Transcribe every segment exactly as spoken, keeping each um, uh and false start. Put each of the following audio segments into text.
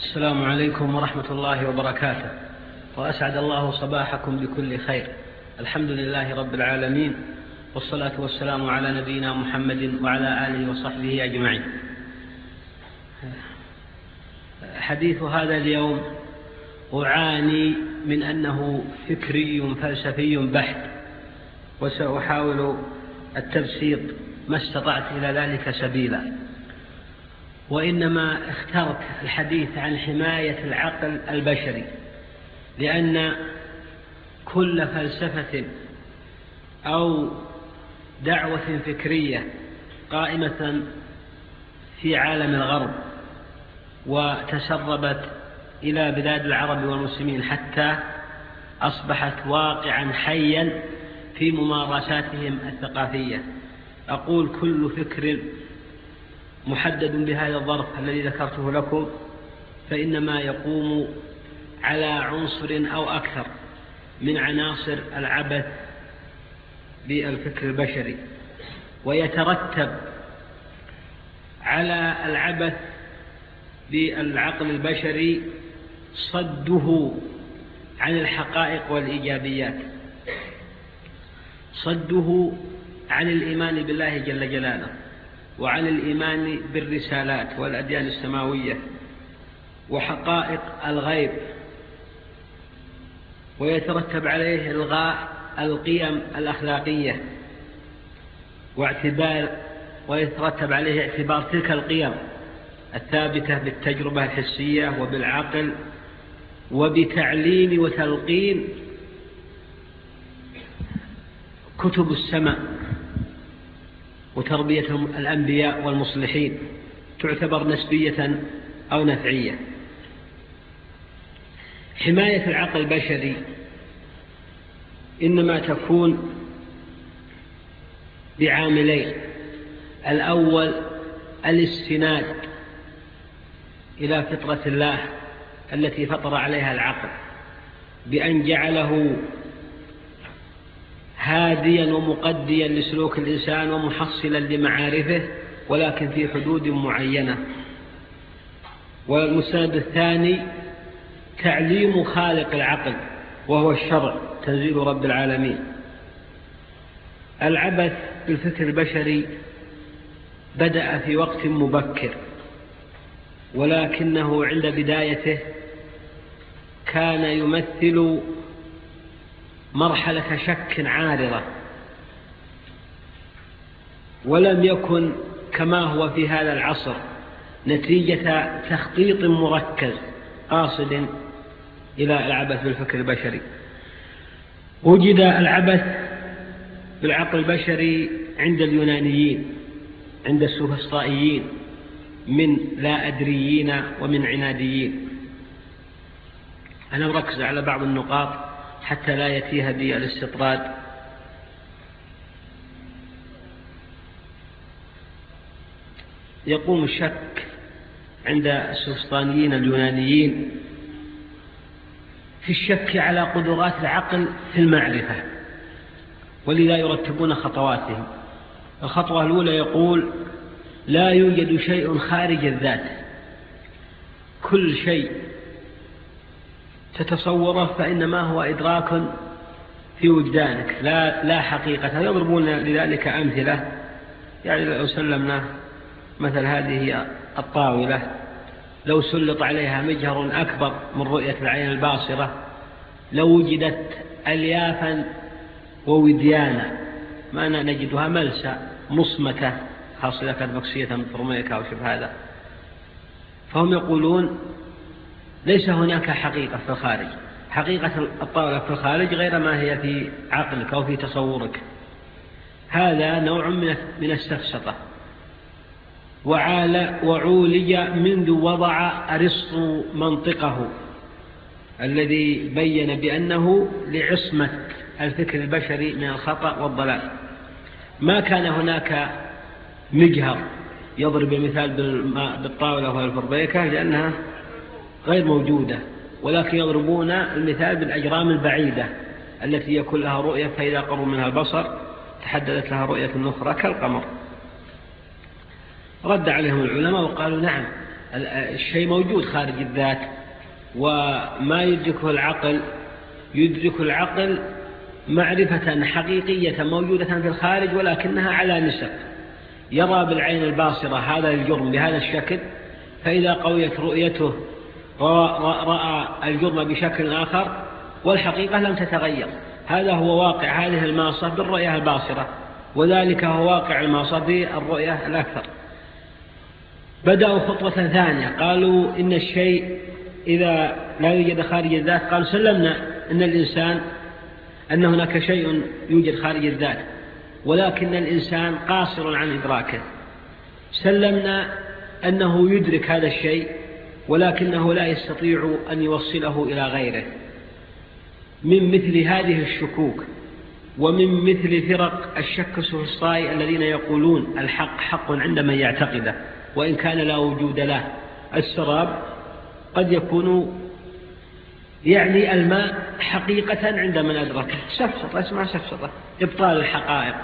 السلام عليكم ورحمة الله وبركاته، وأسعد الله صباحكم بكل خير. الحمد لله رب العالمين، والصلاة والسلام على نبينا محمد وعلى آله وصحبه أجمعين. حديث هذا اليوم أعاني من أنه فكري فلسفي بحت، وسأحاول التبسيط ما استطعت إلى ذلك سبيلا. وإنما اخترت الحديث عن حماية العقل البشري، لأن كل فلسفة أو دعوة فكرية قائمة في عالم الغرب وتسربت إلى بلاد العرب والمسلمين حتى أصبحت واقعا حيا في ممارساتهم الثقافية. أقول كل فكر محدد بهذا الظرف الذي ذكرته لكم، فإنما يقوم على عنصر أو أكثر من عناصر العبث بالفكر البشري، ويترتب على العبث بالعقل البشري صده عن الحقائق والإيجابيات، صده عن الإيمان بالله جل جلاله، وعن الإيمان بالرسالات والأديان السماوية وحقائق الغيب، ويترتب عليه إلغاء القيم الأخلاقية واعتبار ويترتب عليه اعتبار تلك القيم الثابتة بالتجربة الحسية وبالعقل وبتعليم وتلقين كتب السماء وتربية الأنبياء والمصلحين، تعتبر نسبية أو نفعية. حماية العقل البشري إنما تكون بعاملين: الأول الاستناد إلى فطرة الله التي فطر عليها العقل بأن جعله هاديا ومقديا لسلوك الإنسان ومحصلا لمعارفه، ولكن في حدود معينة. والمستند الثاني تعليم خالق العقل وهو الشرع، تنزيل رب العالمين. العبث بالفكر البشري بدأ في وقت مبكر، ولكنه عند بدايته كان يمثل مرحلة شك عارضة، ولم يكن كما هو في هذا العصر نتيجة تخطيط مركز قاصد إلى العبث بالفكر البشري. وجد العبث بالعقل البشري عند اليونانيين، عند السوفسطائيين من لا أدريين ومن عناديين. أنا مركز على بعض النقاط حتى لا يتيه بي الاستطراد. يقوم الشك عند السوفسطائيين اليونانيين في الشك على قدرات العقل في المعرفة، ولذا يرتبون خطواتهم. الخطوة الأولى يقول: لا يوجد شيء خارج الذات، كل شيء تتصوره فإنما هو إدراك في وجدانك، لا, لا حقيقة. يضربون لذلك أمثلة، يعني لو سلمنا مثل هذه الطاولة، لو سلط عليها مجهر أكبر من رؤية العين الباصرة لو وجدت أليافا ووديانا ما نجدها ملسى مصمتة، خاصة إذا كانت مكسية مثل رميكا أو شبه هذا. فهم يقولون ليس هناك حقيقة في الخارج، حقيقة الطاولة في الخارج غير ما هي في عقلك أو في تصورك. هذا نوع من السفسطة، وعولج منذ وضع أرسطو منطقه الذي بين بأنه لعصمة الفكر البشري من الخطأ والضلال. ما كان هناك مجهر يضرب المثال بالطاولة والفربيكة لأنها غير موجودة، ولكن يضربون المثال بالأجرام البعيدة التي يكون لها رؤية، فإذا قروا منها البصر تحددت لها رؤية أخرى كالقمر. رد عليهم العلماء وقالوا: نعم، الشيء موجود خارج الذات، وما يدركه العقل يدرك العقل معرفة حقيقية موجودة في الخارج ولكنها على نسق. يرى بالعين الباصرة هذا الجرم بهذا الشكل، فإذا قويت رؤيته رأى الجرم بشكل آخر والحقيقة لم تتغير. هذا هو واقع هذه الماصة بالرؤية الباصرة، وذلك هو واقع الماصة بالرؤية الأكثر. بدأوا خطوة ثانية، قالوا إن الشيء إذا لا يوجد خارج الذات، قالوا سلمنا أن الإنسان أن هناك شيء يوجد خارج الذات ولكن الإنسان قاصر عن إدراكه. سلمنا أنه يدرك هذا الشيء ولكنه لا يستطيع أن يوصله إلى غيره. من مثل هذه الشكوك ومن مثل فرق الشك السفسطائي الذين يقولون الحق حق عند من يعتقده وإن كان لا وجود له. السراب قد يكون يعني الماء حقيقة عند من أدركه، سفسطة اسمها سفسطة، إبطال الحقائق.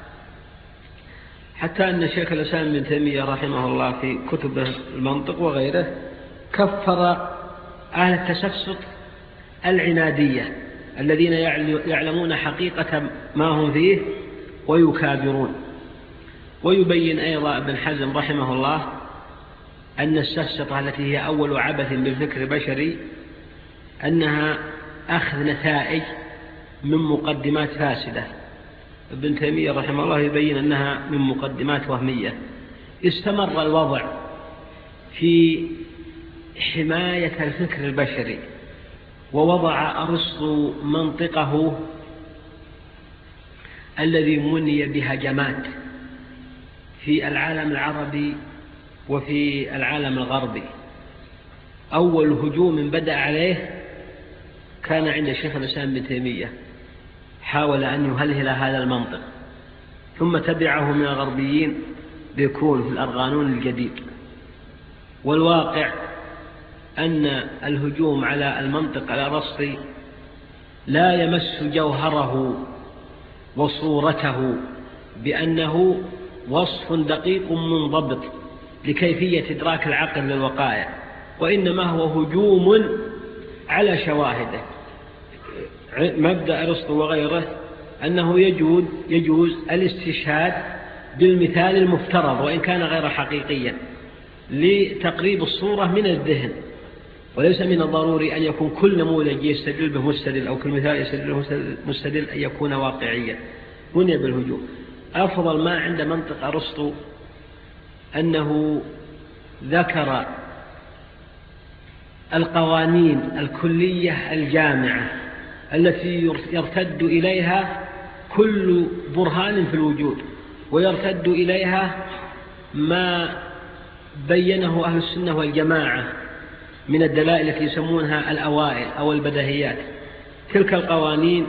حتى أن شيخ الإسلام ابن تيمية رحمه الله في كتبه المنطق وغيره كفر أهل التسفسط العنادية الذين يعلمون حقيقة ما هم فيه ويكابرون. ويبين أيضا ابن حزم رحمه الله أن السفسطة التي هي أول عبث بالفكر البشري أنها أخذ نتائج من مقدمات فاسدة. ابن تيمية رحمه الله يبين أنها من مقدمات وهمية. استمر الوضع في حماية الفكر البشري، ووضع أرسطو منطقه الذي مني بهجمات في العالم العربي وفي العالم الغربي. أول هجوم بدأ عليه كان عند شيخ الإسلام ابن تيمية، حاول أن يهلهل هذا المنطق، ثم تبعه من الغربيين بيكون في الأرغانون الجديد. والواقع أن الهجوم على المنطق الأرسطي لا يمس جوهره وصورته بأنه وصف دقيق منضبط لكيفية إدراك العقل للوقائع، وإنما هو هجوم على شواهده. مبدأ أرسطو وغيره أنه يجوز, يجوز الاستشهاد بالمثال المفترض وإن كان غير حقيقيا لتقريب الصورة من الذهن، وليس من الضروري أن يكون كل نموذج يستدل به مستدل أو كل مثال يستدل به مستدل أن يكون واقعيا. مني بالهجوم. أفضل ما عند منطق أرسطو أنه ذكر القوانين الكلية الجامعة التي يرتد إليها كل برهان في الوجود، ويرتد إليها ما بينه أهل السنة والجماعة من الدلائل التي يسمونها الأوائل أو البديهيات. تلك القوانين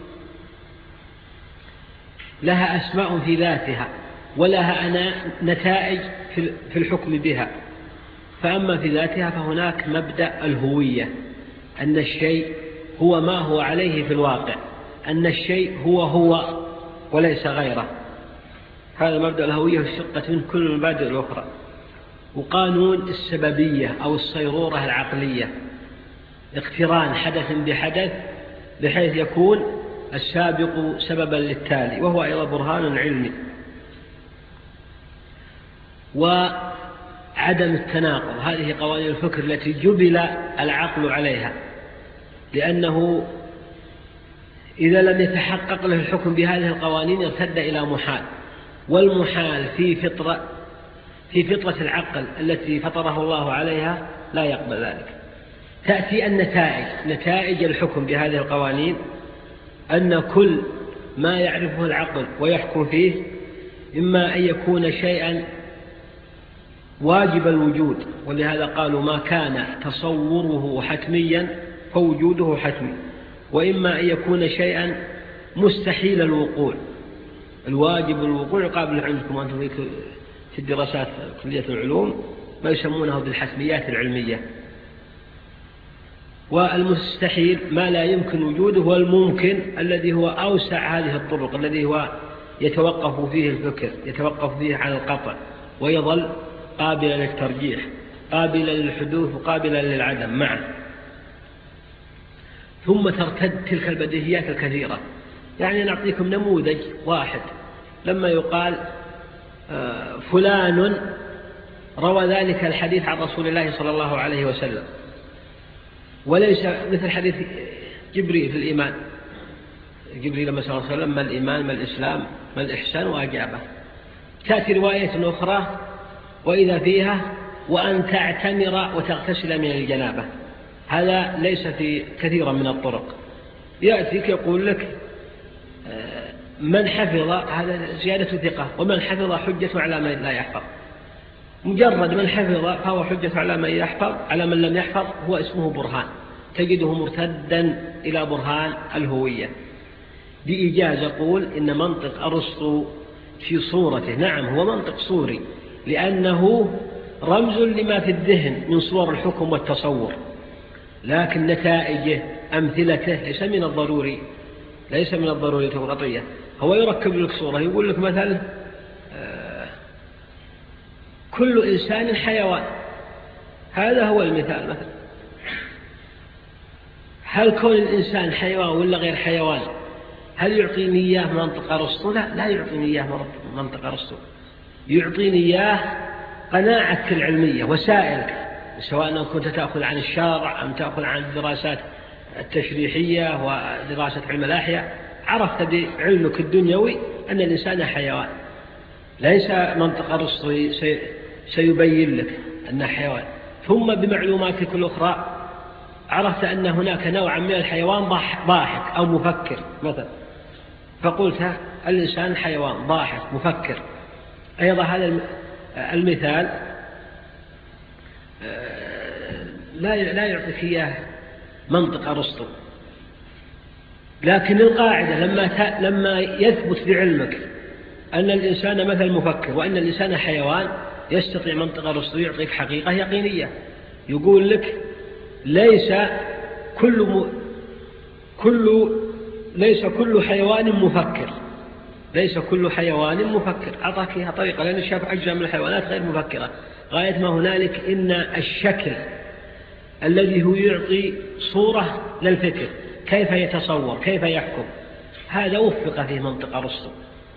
لها أسماء في ذاتها ولها نتائج في الحكم بها. فأما في ذاتها فهناك مبدأ الهوية، أن الشيء هو ما هو عليه في الواقع، أن الشيء هو هو وليس غيره. هذا مبدأ الهوية الشقة من كل المبادئ الأخرى. وقانون السببية أو الصيرورة العقلية، اقتران حدث بحدث بحيث يكون السابق سببا للتالي، وهو أيضا برهان علمي. وعدم التناقض، هذه قوانين الفكر التي جبل العقل عليها، لأنه إذا لم يتحقق له الحكم بهذه القوانين ارتد إلى محال، والمحال في فطرة في فطرة العقل التي فطره الله عليها لا يقبل ذلك. تأتي النتائج، نتائج الحكم بهذه القوانين أن كل ما يعرفه العقل ويحكم فيه إما أن يكون شيئا واجب الوجود، ولهذا قالوا ما كان تصوره حتميا فوجوده حتمي، وإما أن يكون شيئا مستحيل الوقوع. الواجب الوقوع يقابل عندكم أنتم في الدراسات كلية العلوم ما يسمونه بالحتميات العلمية. والمستحيل ما لا يمكن وجوده، والممكن الذي هو أوسع هذه الطرق، الذي هو يتوقف فيه الفكر، يتوقف فيه على القطع ويظل قابلا للترجيح. قابلة للحدوث وقابلة للعدم معا، ثم ترتد تلك البديهيات الكثيرة. يعني نعطيكم نموذج واحد، لما يقال فلان روى ذلك الحديث عن رسول الله صلى الله عليه وسلم، وليس مثل حديث جبريل في الإيمان، جبريل لما صلى الله عليه وسلم ما الإيمان ما الإسلام ما الإحسان وأجابه. تأتي رواية أخرى وإذا فيها وأن تعتمر وتغتسل من الجنابة. هذا ليس في كثيرا من الطرق. يأتيك يقول لك من حفظ، هذا زيادة ثقة، ومن حفظ حجة على من لا يحفظ. مجرد من حفظ فهو حجة على من يحفظ، على من لم يحفظ هو اسمه برهان، تجده مرتدا إلى برهان الهوية. بإيجاز يقول إن منطق أرسطو في صورته، نعم هو منطق صوري، لأنه رمز لما في الذهن من صور الحكم والتصور، لكن نتائجه أمثلته ليس من الضروري ليس من الضروري تورطية. هو يركب لك صورة، يقول لك مثلا آه كل إنسان حيوان، هذا هو المثال. مثلا هل كون الإنسان حيوان ولا غير حيوان هل يعطيني إياه منطق أرسطو؟ لا لا يعطيني إياه منطق أرسطو، يعطيني إياه قناعتك العلمية وسائلك، سواء كنت تأخذ عن الشارع أم تأخذ عن الدراسات التشريحية ودراسة علم الأحياء، عرفت بعلمك الدنيوي أن الإنسان حيوان. ليس منطق أرسطو سيبين لك أنه حيوان، ثم بمعلوماتك الأخرى عرفت أن هناك نوعا من الحيوان ضاحك أو مفكر مثلا، فقلت الإنسان حيوان ضاحك مفكر. أيضا هذا المثال لا يعطيك إياه منطق أرسطو، لكن القاعدة لما لما يثبت بعلمك أن الإنسان مثل مفكر وأن الإنسان حيوان، يستطيع منطق أرسطو يعطيك حقيقة يقينية. يقول لك ليس كل م... كل ليس كل حيوان مفكر، ليس كل حيوان مفكر. أعطاك إياها طريقة، لأن شاف أجزاء من الحيوانات غير مفكرة. غاية ما هنالك إن الشكل الذي هو يعطي صورة للفكر، كيف يتصور كيف يحكم، هذا وفق فيه منطق أرسطو.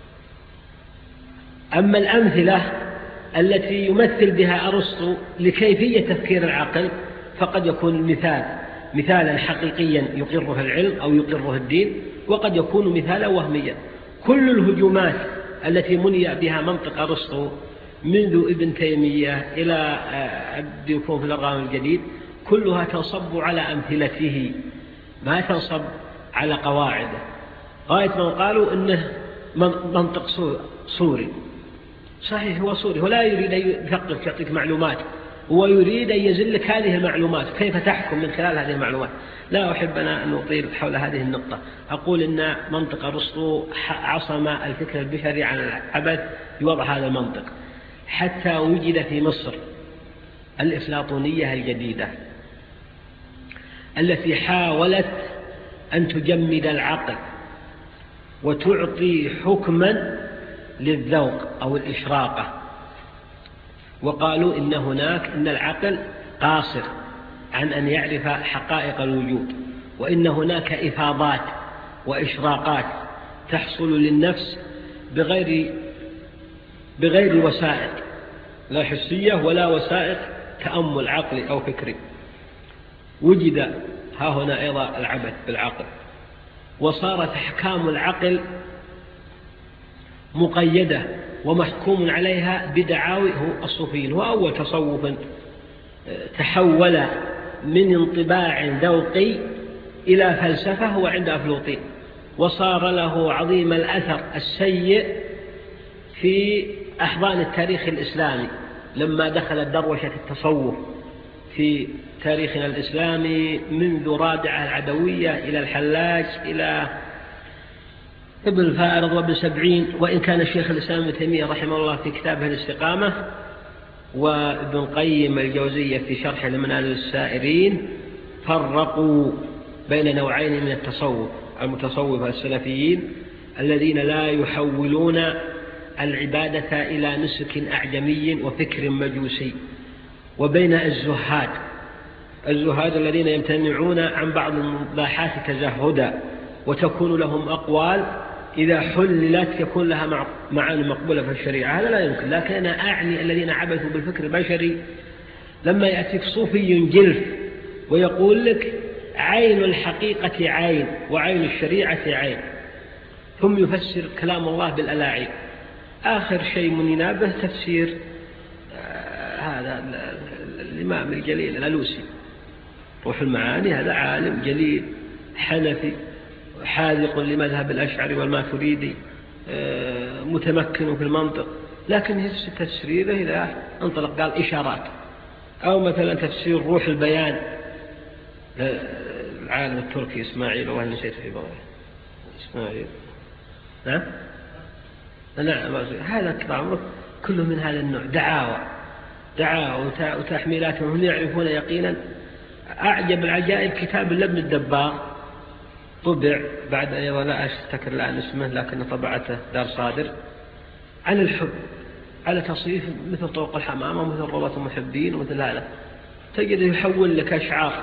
أما الأمثلة التي يمثل بها أرسطو لكيفية تفكير العقل فقد يكون مثال مثالا حقيقيا يقره العلم أو يقره الدين، وقد يكون مثالا وهميا. كل الهجومات التي مني بها منطق أرسطو منذ ابن تيمية إلى عبد يكون في الأرغام الجديد كلها تنصب على أمثلته، ما تنصب على قواعده. غاية من قالوا إنه منطق صوري، صحيح هو صوري، هو لا يريد أن يثقف يعطيك معلومات، هو يريد أن يزلك هذه المعلومات كيف تحكم من خلال هذه المعلومات. لا أحب أنا أن أطيل حول هذه النقطة. أقول إن منطق أرسطو عصم الفكر البشري عن العبث بوضع هذا المنطق، حتى وجد في مصر الإفلاطونية الجديدة التي حاولت أن تجمد العقل وتعطي حكما للذوق أو الإشراقة، وقالوا إن هناك إن العقل قاصر عن أن يعرف حقائق الوجود، وإن هناك إفاضات وإشراقات تحصل للنفس بغير بغير وسائط، لا حسية ولا وسائط تأمل عقلي أو فكري. وجد ها هنا أيضا العبث بالعقل، وصارت أحكام العقل مقيدة ومحكوم عليها بدعاوي. هو الصوفيين هو أول تصوف تحول من انطباع ذوقي إلى فلسفة هو عند أفلاطين، وصار له عظيم الأثر السيء في أحضان التاريخ الإسلامي لما دخلت دروشة التصوف في تاريخنا الإسلامي منذ رادعة العدوية إلى الحلاج إلى ابن الفارض وابن سبعين. وإن كان الشيخ الإسلام ابن تيمية رحمه الله في كتابه الاستقامة وابن قيم الجوزية في شرح لمنازل السائرين فرقوا بين نوعين من التصوف: المتصوفة السلفيين الذين لا يحولون العبادة إلى نسك أعجمي وفكر مجوسي، وبين الزهاد الزهاد الذين يمتنعون عن بعض المباحات تزهدا، وتكون لهم أقوال إذا حللت يكون لها معاني مقبولة في الشريعة. هذا لا يمكن. لكن أنا أعني الذين عبثوا بالفكر البشري. لما يأتيك صوفي جلف ويقول لك عين الحقيقة عين وعين الشريعة عين، ثم يفسر كلام الله بالألاعي. آخر شيء من ينابه تفسير آه هذا الإمام الجليل الألوسي روح المعاني. هذا عالم جليل حنفي حاذق لمذهب الأشعري والماتريدي، آه متمكن في المنطق، لكن يفسر تفسيره إذا انطلق قال إشارات. أو مثلا تفسير روح البيان العالم التركي إسماعيل، والله نسيت في بغير إسماعيل نعم نعم هذا كلام كله من هذا النوع، دعاوى دعاوى وتحميلات، وهم يعرفون يقينا. أعجب العجائب كتاب لابن الدباغ طبع بعد أيضا لا أفتكر الآن اسمه، لكن طبعته دار صادر، عن الحب على تصريف مثل طوق الحمامة ومثل روضة المحبين ومثل هذا. تجد يحول لك أشعار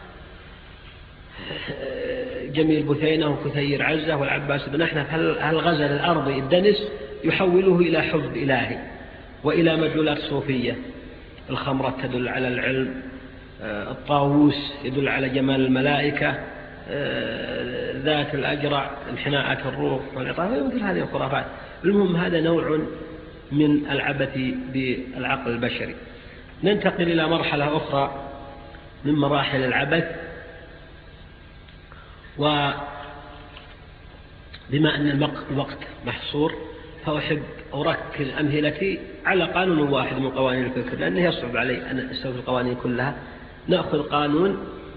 جميل بثينة وكثير عزة والعباس بن أحنف هالغزل الأرضي الدنس يحوله إلى حب إلهي وإلى مدلولات صوفية. الخمرة تدل على العلم، الطاووس يدل على جمال الملائكة، ذات الأجرع انحناءات الروح والعطاف، مثل هذه الخرافات. المهم هذا نوع من العبث بالعقل البشري. ننتقل إلى مرحلة أخرى من مراحل العبث، وبما أن الوقت محصور فأحب أركز أمثلتي على قانون واحد من قوانين الفكر، لأنه يصعب علي أن أستوفي القوانين كلها. نأخذ قانون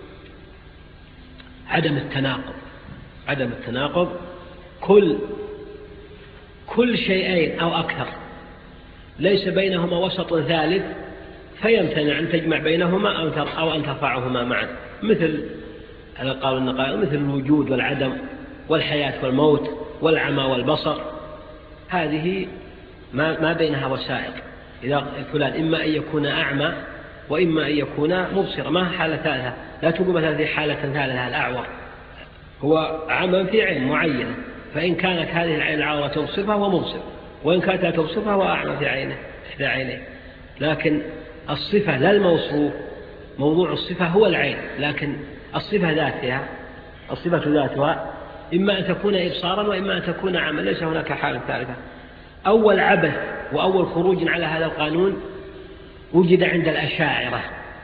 عدم التناقض. عدم التناقض كل كل شيئين أو أكثر ليس بينهما وسط ثالث فيمتنع أن تجمع بينهما أو أن ترفعهما معا، مثل على قول النقائض مثل الوجود والعدم والحياة والموت والعمى والبصر. هذه ما ما بينها وسائط. إذا فلان إما أن يكون أعمى وإما أن يكون مبصرا، ما حالة ثالثة. لا تقول مثلا في حالة ثالثة الأعور هو عمى في عين معينة، فإن كانت هذه العين العورة تبصر فهو مبصر، وإن كانت لا تبصر فهو أعمى في عينه إحدى عينيه. لكن الصفة لا الموصوف، موضوع الصفة هو العين، لكن الصفة ذاتها الصفة ذاتها إما أن تكون إبصارا وإما أن تكون عمى، ليس هناك حالة ثالثة. أول عبث وأول خروج على هذا القانون وجد عند الأشاعرة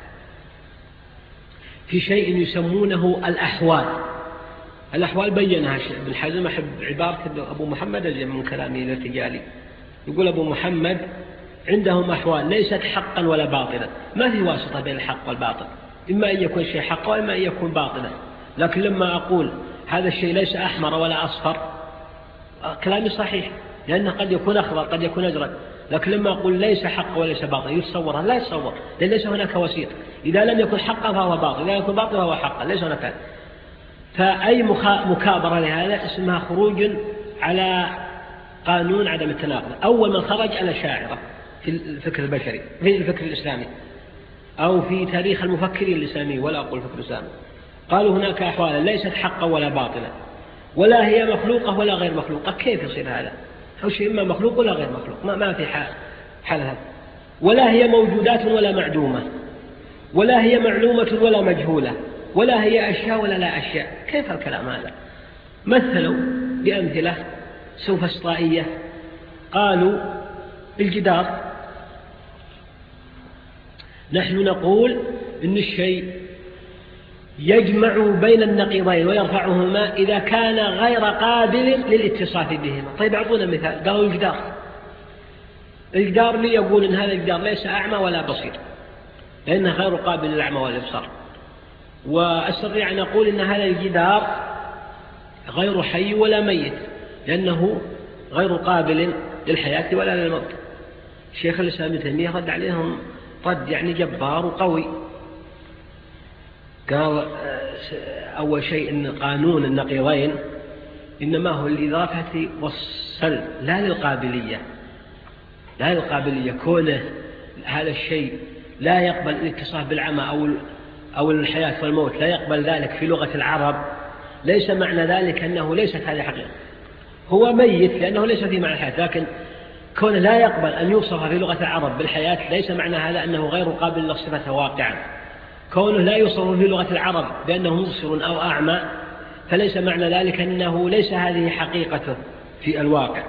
في شيء يسمونه الأحوال. الأحوال بينها ابن حزم، أحب عبارة أبو محمد من كلامه الارتجالي، يقول أبو محمد عندهم أحوال ليست حقا ولا باطلا، ما في واسطة بين الحق والباطل، إما أن يكون شيء حقا وإما أن يكون باطلا. لكن لما أقول هذا الشيء ليس أحمر ولا أصفر كلامي صحيح، لأنه قد يكون أخضر قد يكون أزرق. لكن لما أقول ليس حق وليس باطل يتصور لا يتصور، لأن ليس هناك وسيط. إذا لم يكن حقا فهو باطل، إذا يكون باطل فهو حقا، ليس هناك. فأي مكابرة لهذا اسمها خروج على قانون عدم التناقض. أول من خرج الأشاعرة في الفكر البشري في الفكر الإسلامي أو في تاريخ المفكرين الإسلامي، ولا أقول فكر الإسلامي، قالوا هناك أحوالا ليست حقا ولا باطلا، ولا هي مخلوقة ولا غير مخلوقة. كيف يصير هذا؟ أو شيء إما مخلوق ولا غير مخلوق، ما, ما في حال حالها. ولا هي موجودات ولا معدومة، ولا هي معلومة ولا مجهولة، ولا هي أشياء ولا لا أشياء. كيف الكلام هذا؟ مثلوا بأمثلة سوفسطائية. قالوا الجدار، نحن نقول إن الشيء يجمع بين النقيضين ويرفعهما إذا كان غير قابل للاتصاف بهما. طيب أعطونا مثال. قالوا الجدار الجدار لي يقول إن هذا الجدار ليس أعمى ولا بصير لأنه غير قابل للأعمى والإبصار، وأستطيع أن أقول إن هذا الجدار غير حي ولا ميت لأنه غير قابل للحياة ولا للموت. الشيخ الإسلام ابن تيمية رد عليهم رد يعني جبار وقوي. قال أول شيء إن قانون النقيضين إنما هو للإضافة والسلب لا للقابلية، لا للقابلية. كونه هذا الشيء لا يقبل الاتصاف بالعمى أو أو الحياة والموت لا يقبل ذلك في لغة العرب، ليس معنى ذلك أنه ليست هذه حقيقة. هو ميت لأنه ليس في معنى الحياة، لكن كون لا يقبل أن يوصف في لغة العرب بالحياة ليس معنى هذا أنه غير قابل للصفة واقعا. كونه لا يوصف في لغة العرب بأنه مبصر أو أعمى فليس معنى ذلك أنه ليس هذه حقيقته في الواقع.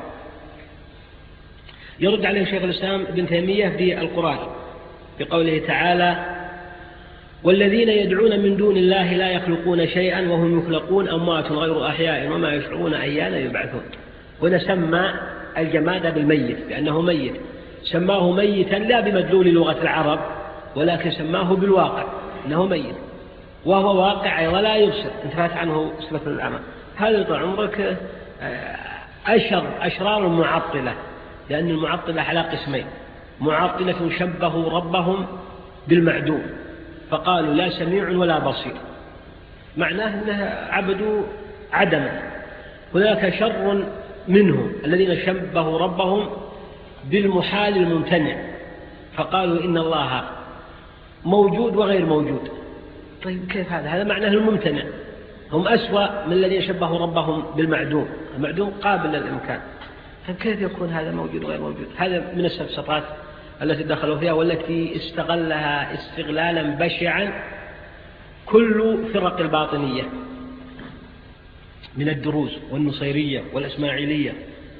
يرد عليه شيخ الإسلام ابن تيمية بالقرآن بقوله تعالى: والذين يدعون من دون الله لا يخلقون شيئا وهم يخلقون أموات غير أحياء وما يشعرون أيان يبعثون. هنا سمى الجماد بالميت لأنه ميت، سماه ميتا لا بمدلول لغة العرب ولكن سماه بالواقع أنه ميت، وهو واقع ولا يبصر، انتفت عنه صفة العمى. هذا طول عمرك أشر أشرار المعطلة، لأن المعطلة على قسمين: معطلة شبهوا ربهم بالمعدوم فقالوا لا سميع ولا بصير، معناه أنه عبدوا عدما. هناك شر منهم الذين شبهوا ربهم بالمحال الممتنع فقالوا إن الله موجود وغير موجود. طيب كيف هذا؟ هذا معناه الممتنع. هم أسوأ من الذين شبهوا ربهم بالمعدوم، المعدوم قابل للإمكان، فكيف يكون هذا موجود وغير موجود؟ هذا من السفسطات التي دخلوا فيها والتي استغلها استغلالا بشعا كل فرق الباطنية من الدروز والنصيرية والإسماعيلية.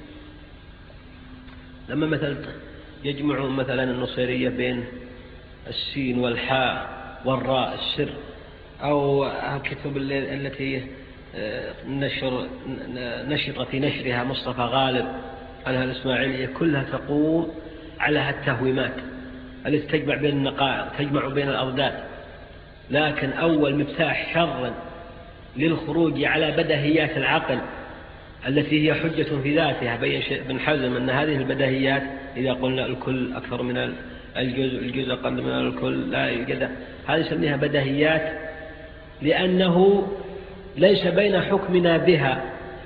لما مثلا يجمعوا مثلا النصيرية بين السين والحاء والراء السر، أو الكتب التي نشر نشط في نشرها مصطفى غالب عنها الإسماعيلية، كلها تقوم على التهويمات التي تجمع بين النقائض، تجمع بين الأضداد. لكن أول مفتاح شر للخروج على بدهيات العقل التي هي حجة في ذاتها، بين ابن حزم أن هذه البدهيات إذا قلنا الكل أكثر من الجزء، الجزء أقل من الكل، لا يوجد، هذه يسميها بدهيات لأنه ليس بين حكمنا بها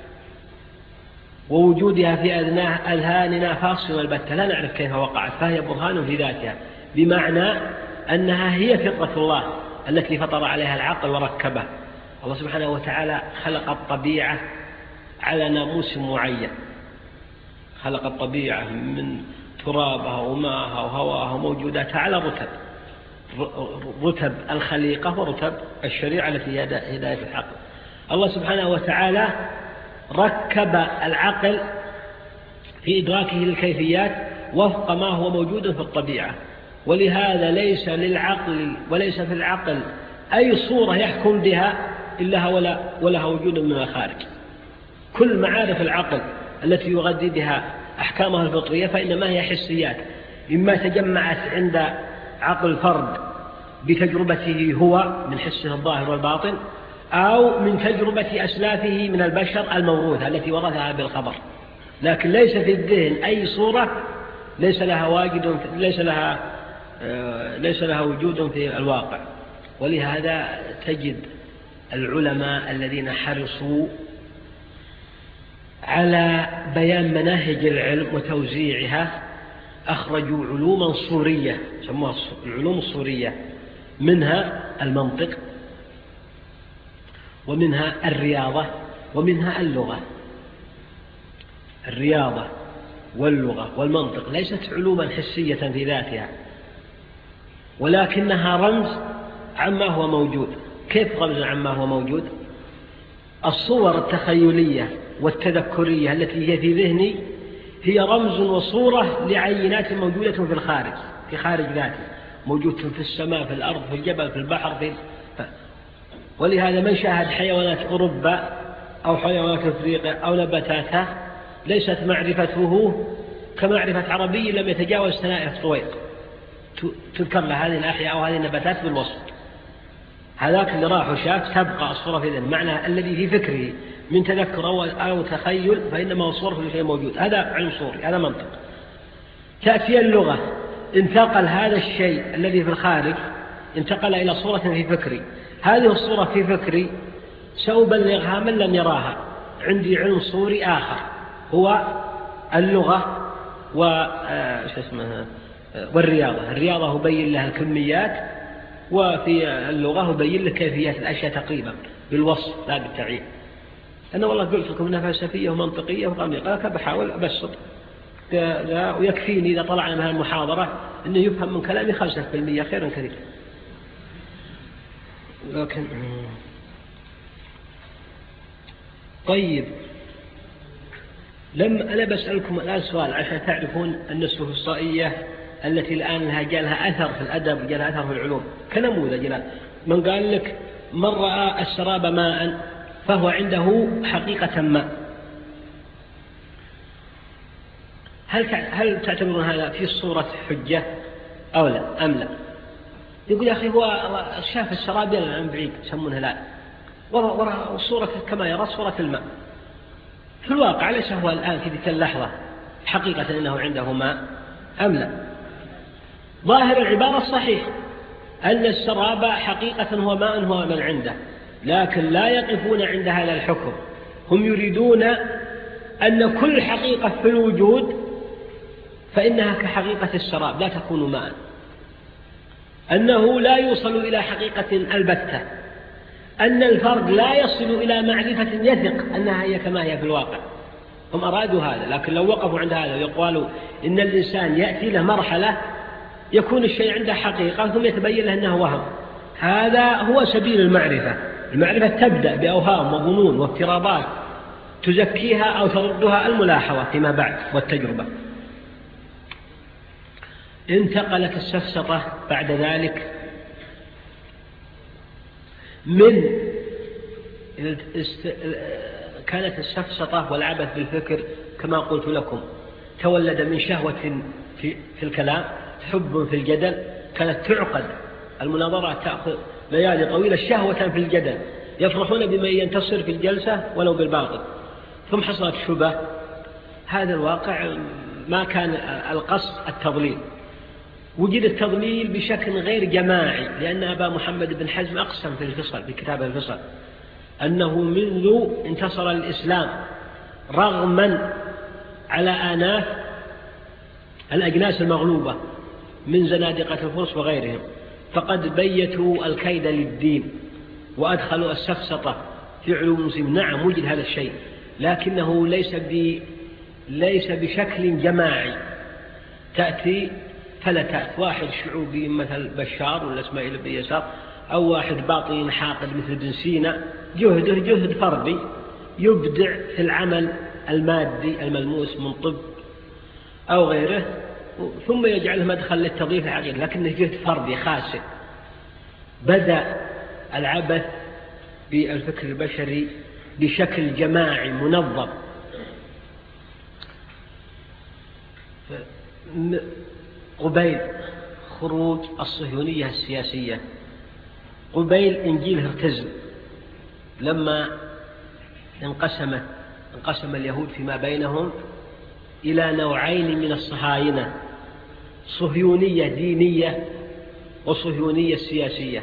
ووجودها في أذهاننا فاصل البتة، لا نعرف كيف وقعت، فهي برهان في ذاتها، بمعنى أنها هي فطرة الله التي فطر عليها العقل وركبه. الله سبحانه وتعالى خلق الطبيعة على ناموس معين، خلق الطبيعة من ترابها وماءها وهواها وموجوداتها على رتب، رتب الخليقة ورتب الشريعة التي هي هداية العقل. الله سبحانه وتعالى ركب العقل في إدراكه للكيفيات وفق ما هو موجود في الطبيعة، ولهذا ليس للعقل وليس في العقل أي صورة يحكم بها إلا ولا ولها وجود من الخارج. كل معارف العقل التي يغذي بها أحكامها الفطرية فإنما هي حسيات، إما تجمعت عند عقل الفرد بتجربته هو من حسه الظاهر والباطن، أو من تجربة أسلافه من البشر الموروثة التي ورثها بالخبر، لكن ليس في الذهن أي صورة ليس لها واجد ليس لها ليس لها وجود في الواقع. ولهذا تجد العلماء الذين حرصوا على بيان مناهج العلم وتوزيعها أخرجوا علوما صورية سموها العلوم الصورية، منها المنطق ومنها الرياضة ومنها اللغة. الرياضة واللغة والمنطق ليست علوما حسية في ذاتها، ولكنها رمز عما هو موجود. كيف رمز عما هو موجود؟ الصور التخيلية والتذكرية التي هي في ذهني هي رمز وصورة لعينات موجودة في الخارج، في خارج ذاته، موجود في السماء، في الأرض، في الجبل، في البحر، في ولهذا من شاهد حيوانات أوروبا أو حيوانات أفريقيا أو نباتاتها ليست معرفته كمعرفة عربي لم يتجاوز ثنائي الطويق، تذكر له هذه الأحياء أو هذه النباتات بالوصف. هذاك اللي راح وشاف تبقى الصورة في ذهنه، معنى الذي في فكره من تذكر أو, أو تخيل فإنما هو صور في شيء موجود. هذا علم صوري، هذا منطق. تأتي اللغة، انتقل هذا الشيء الذي في الخارج انتقل إلى صورة في فكري، هذه الصورة في فكري سأبلغها من لم يراها. عندي علم صوري آخر هو اللغة و اسمها والرياضة. الرياضة هو بين لها الكميات، وفي اللغة هو بين لك كيفيات الأشياء تقريبا بالوصف لا بالتعيين. أنا والله قلت لكم أنها فلسفية ومنطقية وغامضة، لكن بحاول أبسط ويكفيني إذا طلعنا من المحاضرة أنه يفهم من كلامي خمسة بالمئة خيرا كثير. لكن طيب، لما أنا بسألكم الآن سؤال عشان تعرفون أن السفسطائية التي الآن لها جالها أثر في الأدب وجالها أثر في العلوم كنموذج الآن. من قال لك من رأى السراب ماء فهو عنده حقيقة ماء، هل هل تعتبرون هذا في صورة حجة أو لا أم لا؟ يقول يا أخي هو شاف السراب الآن بعيد يسمونها لا، وراء وراء صورة كما يرى صورة الماء. في الواقع ليس هو الآن في تلك اللحظة حقيقة أنه عنده ماء أم لا؟ ظاهر العبارة الصحيح أن السراب حقيقة هو ماء هو من عنده، لكن لا يقفون عند هذا الحكم. هم يريدون أن كل حقيقة في الوجود فإنها كحقيقة السراب لا تكون ماء، أنه لا يوصل إلى حقيقة البتة، أن الفرد لا يصل إلى معرفة يثق أنها هي كما هي في الواقع. هم أرادوا هذا، لكن لو وقفوا عند هذا ويقالوا إن الإنسان يأتي له مرحلة يكون الشيء عنده حقيقة ثم يتبين له أنه وهم، هذا هو سبيل المعرفة. المعرفة تبدأ بأوهام وظنون وافتراضات تزكيها أو تردها الملاحظة فيما بعد والتجربة. انتقلت السفسطة بعد ذلك من كانت السفسطة والعبث بالفكر كما قلت لكم تولد من شهوة في, في الكلام، حب في الجدل، كانت تعقد المناظرات تأخذ ليالي طويلة شهوة في الجدل، يفرحون بمن ينتصر في الجلسة ولو بالباطل. ثم حصلت شبه، هذا الواقع ما كان القصد التضليل، وجد التضليل بشكل غير جماعي، لأن أبا محمد بن حزم أقسم في الفصل بكتاب الفصل أنه منذ انتصر الإسلام رغما على آناف الأجناس المغلوبة من زنادقة الفرس وغيرهم، فقد بيتوا الكيد للدين وأدخلوا السفسطة في علوم المسلمين. نعم وجد هذا الشيء، لكنه ليس ب... ليس بشكل جماعي. تأتي فلتات، واحد شعوبي مثل بشار ولا اسماعيل بن يسار، أو واحد باطني حاقد مثل ابن سينا، جهده جهد فردي يبدع في العمل المادي الملموس من طب أو غيره، ثم يجعله مدخل للتضييف العقيدة، لكنه جهد فردي خاسئ. بدأ العبث بالفكر البشري بشكل جماعي منظم. قبيل خروج الصهيونية السياسية، قبيل إنجيل هرتزل، لما انقسمت انقسم اليهود فيما بينهم إلى نوعين من الصهاينة، صهيونية دينية وصهيونية سياسية.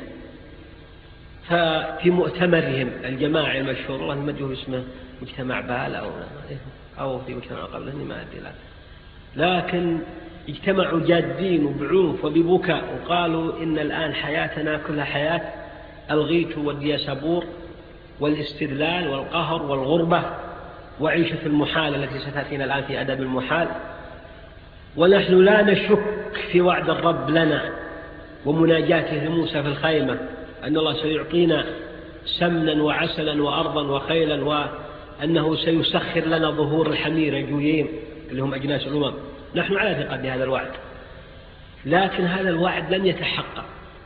ففي مؤتمرهم الجماعي المشهور، والله ما أدري اسمه مجتمع بال أو أو في مجتمع قبله ما أدري، لكن اجتمعوا جادين وبعنف وببكاء وقالوا إن الآن حياتنا كلها حياة الغيت والدياسبور والاستدلال والقهر والغربة وعيشة المحال التي ستأتينا الآن في أدب المحال، ونحن لا نشك في وعد الرب لنا ومناجاته لموسى في الخيمة أن الله سيعطينا سمنا وعسلا وأرضا وخيلا، وأنه سيسخر لنا ظهور الحمير الجويين اللي هم أجناس الأمم. نحن على ثقة بهذا الوعد، لكن هذا الوعد لن يتحقق،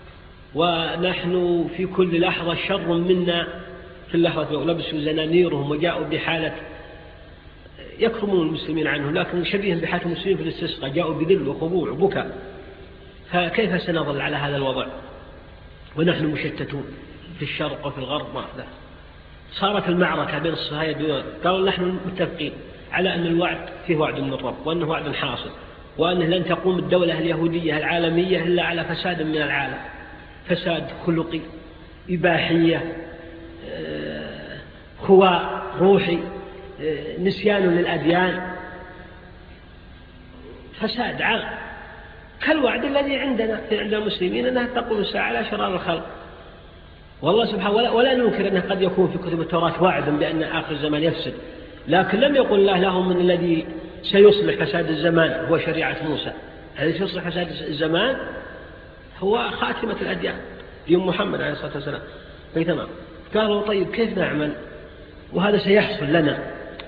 ونحن في كل لحظة شر منا في اللحظة. لبسوا زنانيرهم وجاءوا بحالة يكرمون المسلمين عنه، لكن شبيه بحالة المسلمين في الاستسقاء، جاءوا بذل وخضوع وبكاء. فكيف سنظل على هذا الوضع ونحن مشتتون في الشرق وفي الغرب؟ ما لا. صارت المعركة بين الصهاينة، قالوا نحن متفقين على أن الوعد فيه وعد من الرب، وأنه وعد حاصل، وأنه لن تقوم الدولة اليهودية العالمية إلا على فساد من العالم، فساد خلقي، إباحية، خواء روحي، نسيان للأديان، فساد عام. كالوعد الذي عندنا عند المسلمين أنها تقول الساعة على شرار الخلق. والله سبحانه ولا, ولا ننكر أنه قد يكون في كتب التوراة وعد بأن آخر الزمان يفسد، لكن لم يقل الله لهم من الذي سيصلح فساد الزمان هو شريعة موسى. الذي سيصلح فساد الزمان هو خاتمة الأديان يوم محمد عليه الصلاة والسلام. تمام. قالوا طيب كيف نعمل وهذا سيحصل لنا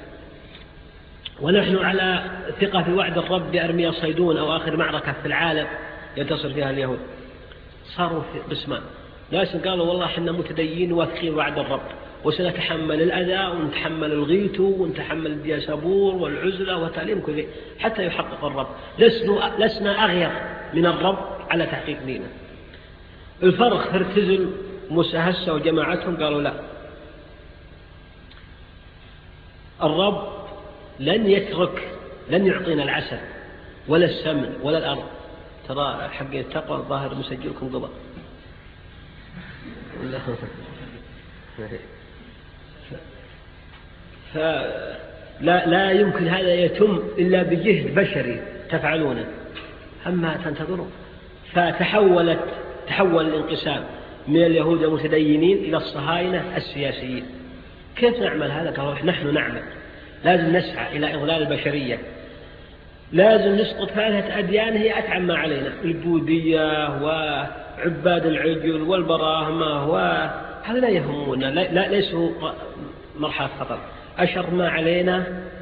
ونحن على ثقة في وعد الرب بأرميا صيدون أو آخر معركة في العالم ينتصر فيها اليهود؟ صاروا في قسمان. ناس قالوا والله احنا متدينين واثقين وعد الرب وسنتحمل الأذى ونتحمل الغيث ونتحمل الدياسابور والعزلة وتعليم كل شيء حتى يحقق الرب، لسنا, لسنا أغير من الرب على تحقيق دينه. الفرق ارتزل موسى هسه وجماعتهم قالوا لا، الرب لن يترك، لن يعطينا العسل ولا السمن ولا الأرض. ترى حق التقوى الظاهر مسجلكم قضاء. فلا لا يمكن هذا يتم إلا بجهد بشري تفعلونه، أما تنتظرون. فتحولت تحول الانقسام من اليهود المتدينين إلى الصهاينة السياسيين. كيف نعمل هذا؟ قالوا نحن نعمل، لازم نسعى إلى إضلال البشرية، لازم نسقط ثلاثة أديان هي أتعم ما علينا، البوذية وعباد العجل والبراهمة، وهذا لا يهمنا، لا ليسوا مرحلة خطر. أشر ما علينا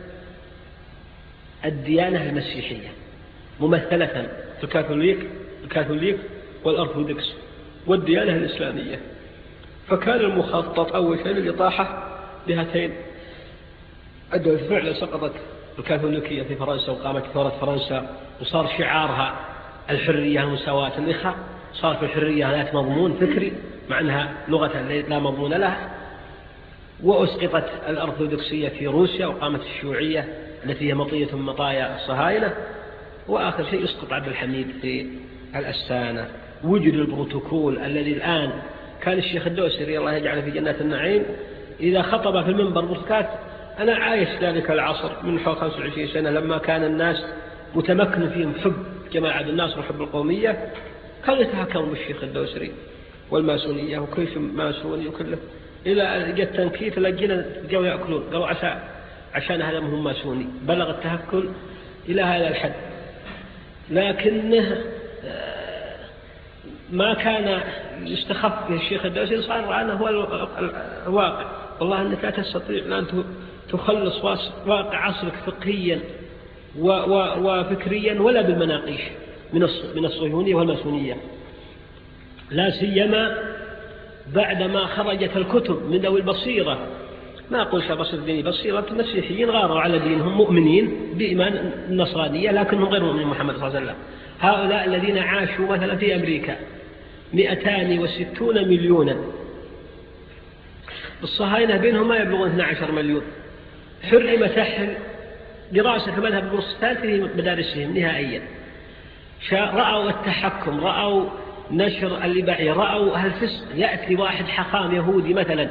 الديانة المسيحية ممثلة في الكاثوليك الكاثوليك والأرثوذكس والديانة الإسلامية. فكان المخطط أول شيء الإطاحة بهاتين الدول. فعلا سقطت الكاثوليكية في فرنسا وقامت ثورة فرنسا وصار شعارها الحرية المساواة الإخاء، صار في الحرية ذات مضمون فكري مع أنها لغة لا مضمون لها. وأسقطت الأرثوذكسية في روسيا وقامت الشيوعية التي هي مطية من مطايا الصهاينة. وآخر شيء يسقط عبد الحميد في الأستانة. وجد البروتوكول الذي الآن كان الشيخ الدوسري الله يجعله في جنات النعيم إذا خطب في المنبر بروتوكات. أنا عايش ذلك العصر من حول خمسة وعشرين سنة لما كان الناس متمكن فيهم حب جماعة الناس وحب القومية، كانوا يتهكموا بالشيخ الدوسري والماسونية وكل شيء ماسوني وكله، إلى جاء التنكيت لقينا جاوا يأكلون قالوا عشان عشان هذا مهم ماسوني. بلغ التهكل إلى هذا الحد. لكنه ما كان يستخف به الشيخ الدوسري، صار أنه هو الواقع. والله أنك لا تستطيع أن تخلص واقع عصرك فقهيا وفكريا ولا بالمناقيش من الصهيونية والماسونية، لا سيما بعدما خرجت الكتب من ذوي البصيرة. ما أقول شبصير ديني، بصيرة المسيحيين غاروا على دينهم مؤمنين بإيمان النصرانية لكنهم غير مؤمنين محمد صلى الله عليه وسلم. هؤلاء الذين عاشوا مثلا في أمريكا مئتان وستون مليونا، الصهاينة بينهم ما يبلغون اثني عشر مليون. حرم تحل دراسة مذهب البروتستانت في مدارسهم نهائيا. رأوا التحكم، رأوا نشر الإباحية، رأوا هالفسق. يأتي واحد حقام يهودي مثلا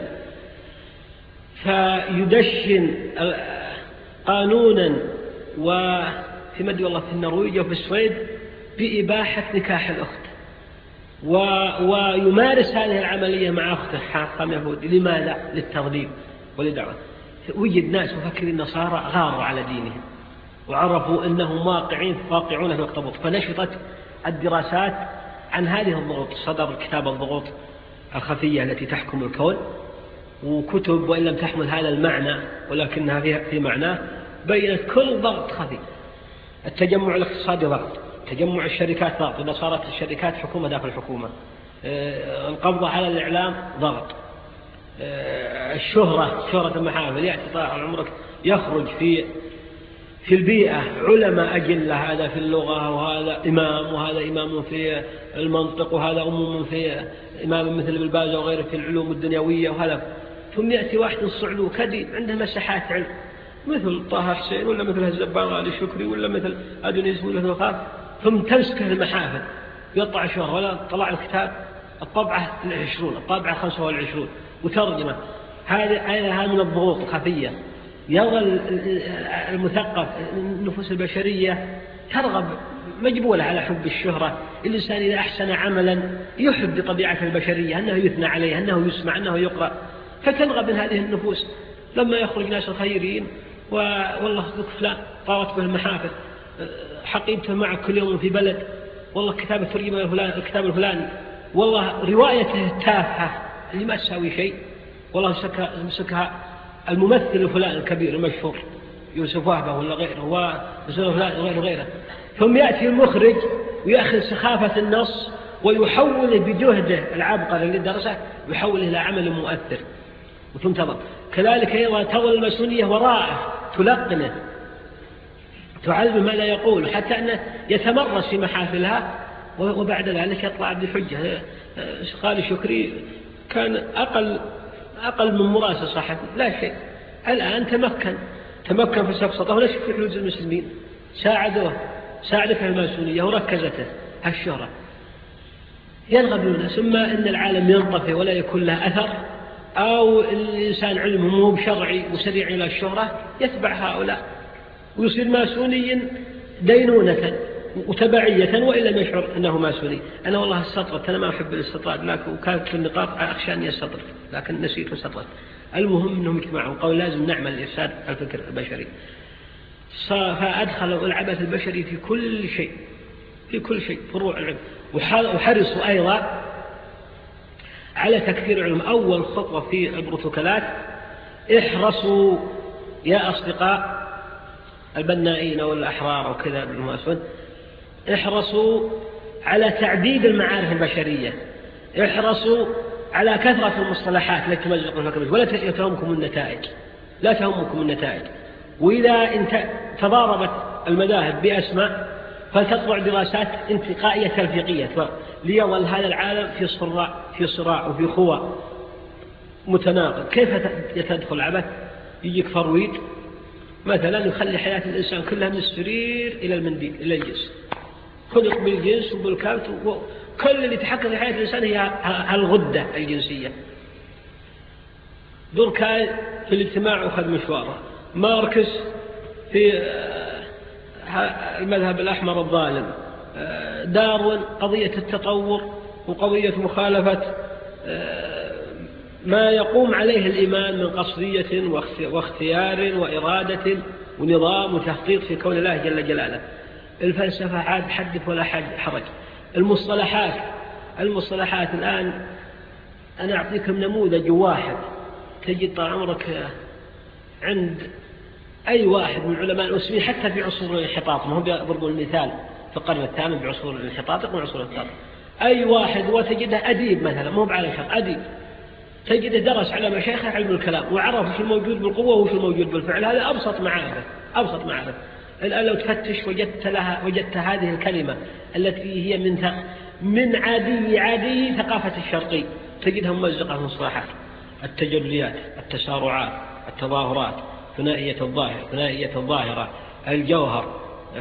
فيدشن قانونا وفي مدى والله في النرويج وفي السويد بإباحة نكاح الأخت، و... ويمارس هذه العملية مع أخته حاقم يهودي. لماذا؟ للتضليل ولدعوة. وجد ناس مفكرين النصارى غاروا على دينهم وعرفوا أنهم واقعين واقعون في الاخطبوط، فنشطت الدراسات عن هذه الضغوط. صدر كتاب الضغوط الخفية التي تحكم الكون، وكتب وإن لم تحمل هذا المعنى ولكنها في معناه بينت كل ضغط خفي. التجمع الاقتصادي ضغط، تجمع الشركات ضغط إذا صارت الشركات حكومة داخل الحكومة، القبض على الإعلام ضغط، الشهرة شهرة المحافل. يأتي طال عمرك يخرج في في البيئة علماء أجلة، هذا في اللغة وهذا إمام وهذا إمام في المنطق وهذا أمم في إمام مثل ابن باز وغيره في العلوم الدنيوية وهذا. ثم يأتي واحد الصعلو كدي عنده مساحات علم مثل طه حسين ولا مثل الزبان غالي شكري ولا مثل أدونيس ولا مثل خاف، ثم تمسكه المحافل يطلع شهر. ولا طلع الكتاب الطبعة العشرون، الطبعة الخمسة والعشرون وترجمة. هذا هذا من الضغوط الخفية. يرى المثقف النفوس البشرية ترغب مجبولة على حب الشهرة. الإنسان إذا أحسن عملا يحب بطبيعة البشرية أنه يثنى عليه، أنه يسمع، أنه يقرأ، فتنغب من هذه النفوس. لما يخرج ناس الخيرين والله ذوك فلان طارت به المحافل، حقيبته معك كل يوم في بلد، والله كتاب الترجمة الكتاب الفلاني، والله روايته التافهة اللي ما تساوي شيء، والله مسكها الممثل الفلاني الكبير المشهور يوسف وهبة ولا غيره، ويوسف فلان وغيره غيره. ثم يأتي المخرج ويأخذ سخافة النص ويحوله بجهده العبقري اللي درسه، يحوله إلى عمل مؤثر وتنتظر. كذلك أيضا تظل المسؤولية وراءه تلقنه، تعلم ما لا يقول، حتى أنه يتمرس في محافلها، وبعد ذلك يطلع بحجة. قال شكري كان أقل أقل من مراسل صاحب لا شيء، الآن تمكن تمكن في سفسطه ونشف في حدود المسلمين، ساعدوه ساعد في الماسونية وركزته هالشهرة. ينغب الناس، إما أن العالم ينطفئ ولا يكون له أثر، أو الإنسان علمه مو بشرعي وسريع إلى الشهرة يتبع هؤلاء ويصير ماسونيا دينونة وتبعية وإن لم يشعر أنه ماسوني. أنا والله استطرت، أنا ما أحب الاستطراد، لكن وكانت في النقاط أخشى أن يستطرد لكن نسيت واستطرت. المهم أنهم يجتمعون قول لازم نعمل لإفساد الفكر البشري. فأدخلوا العبث البشري في كل شيء، في كل شيء فروع العلم، وحرصوا أيضا على تكثير العلم. أول خطوة في البروتوكولات احرصوا يا أصدقاء البنائين أو الأحرار أو كذا بالمؤسسون، احرصوا على تعديد المعارف البشرية، احرصوا على كثرة المصطلحات التي تمزق الفكر، ولا تهمكم النتائج، لا تهمكم النتائج. وإذا انت تضاربت المذاهب بأسماء فلتطلع دراسات انتقائية تلفيقية، ليظل هذا العالم في صراع في صراع وفي خوى متناقض. كيف يتدخل العبث؟ يجيك فرويد مثلا يخلي حياة الإنسان كلها من السرير إلى المنديل إلى الجنس، خلق بالجنس وبالكبت، وكل اللي تحقق في حياة الإنسان هي الغدة الجنسية. دوركاي في الاجتماع أخذ مشواره، ماركس في المذهب الأحمر الظالم، داروين قضية التطور وقضية مخالفة ما يقوم عليه الإيمان من قصدية واختيار وإرادة ونظام وتخطيط في كون الله جل جلاله. الفلسفة عاد حدث ولا حرج. المصطلحات المصطلحات الآن أنا أعطيكم نموذج واحد تجد طال عمرك عند أي واحد من علماء المسلمين حتى في عصور الانحطاط، ما هم يضربون المثال في القرن الثامن بعصور الانحطاط، يقول عصور الانحطاط، أي واحد وتجده أديب مثلا، مو بعلم شرط أديب، تجده درس على مشايخه علم الكلام وعرف شو الموجود بالقوة وشو الموجود بالفعل. هذا أبسط معارف أبسط معارف. الآن لو تفتش وجدت لها وجدت هذه الكلمة التي هي من من عادي عادي ثقافة الشرقي، تجدها ممزقة في مصطلحات التجليات، التسارعات، التظاهرات، ثنائية الظاهر، ثنائية الظاهرة، الجوهر،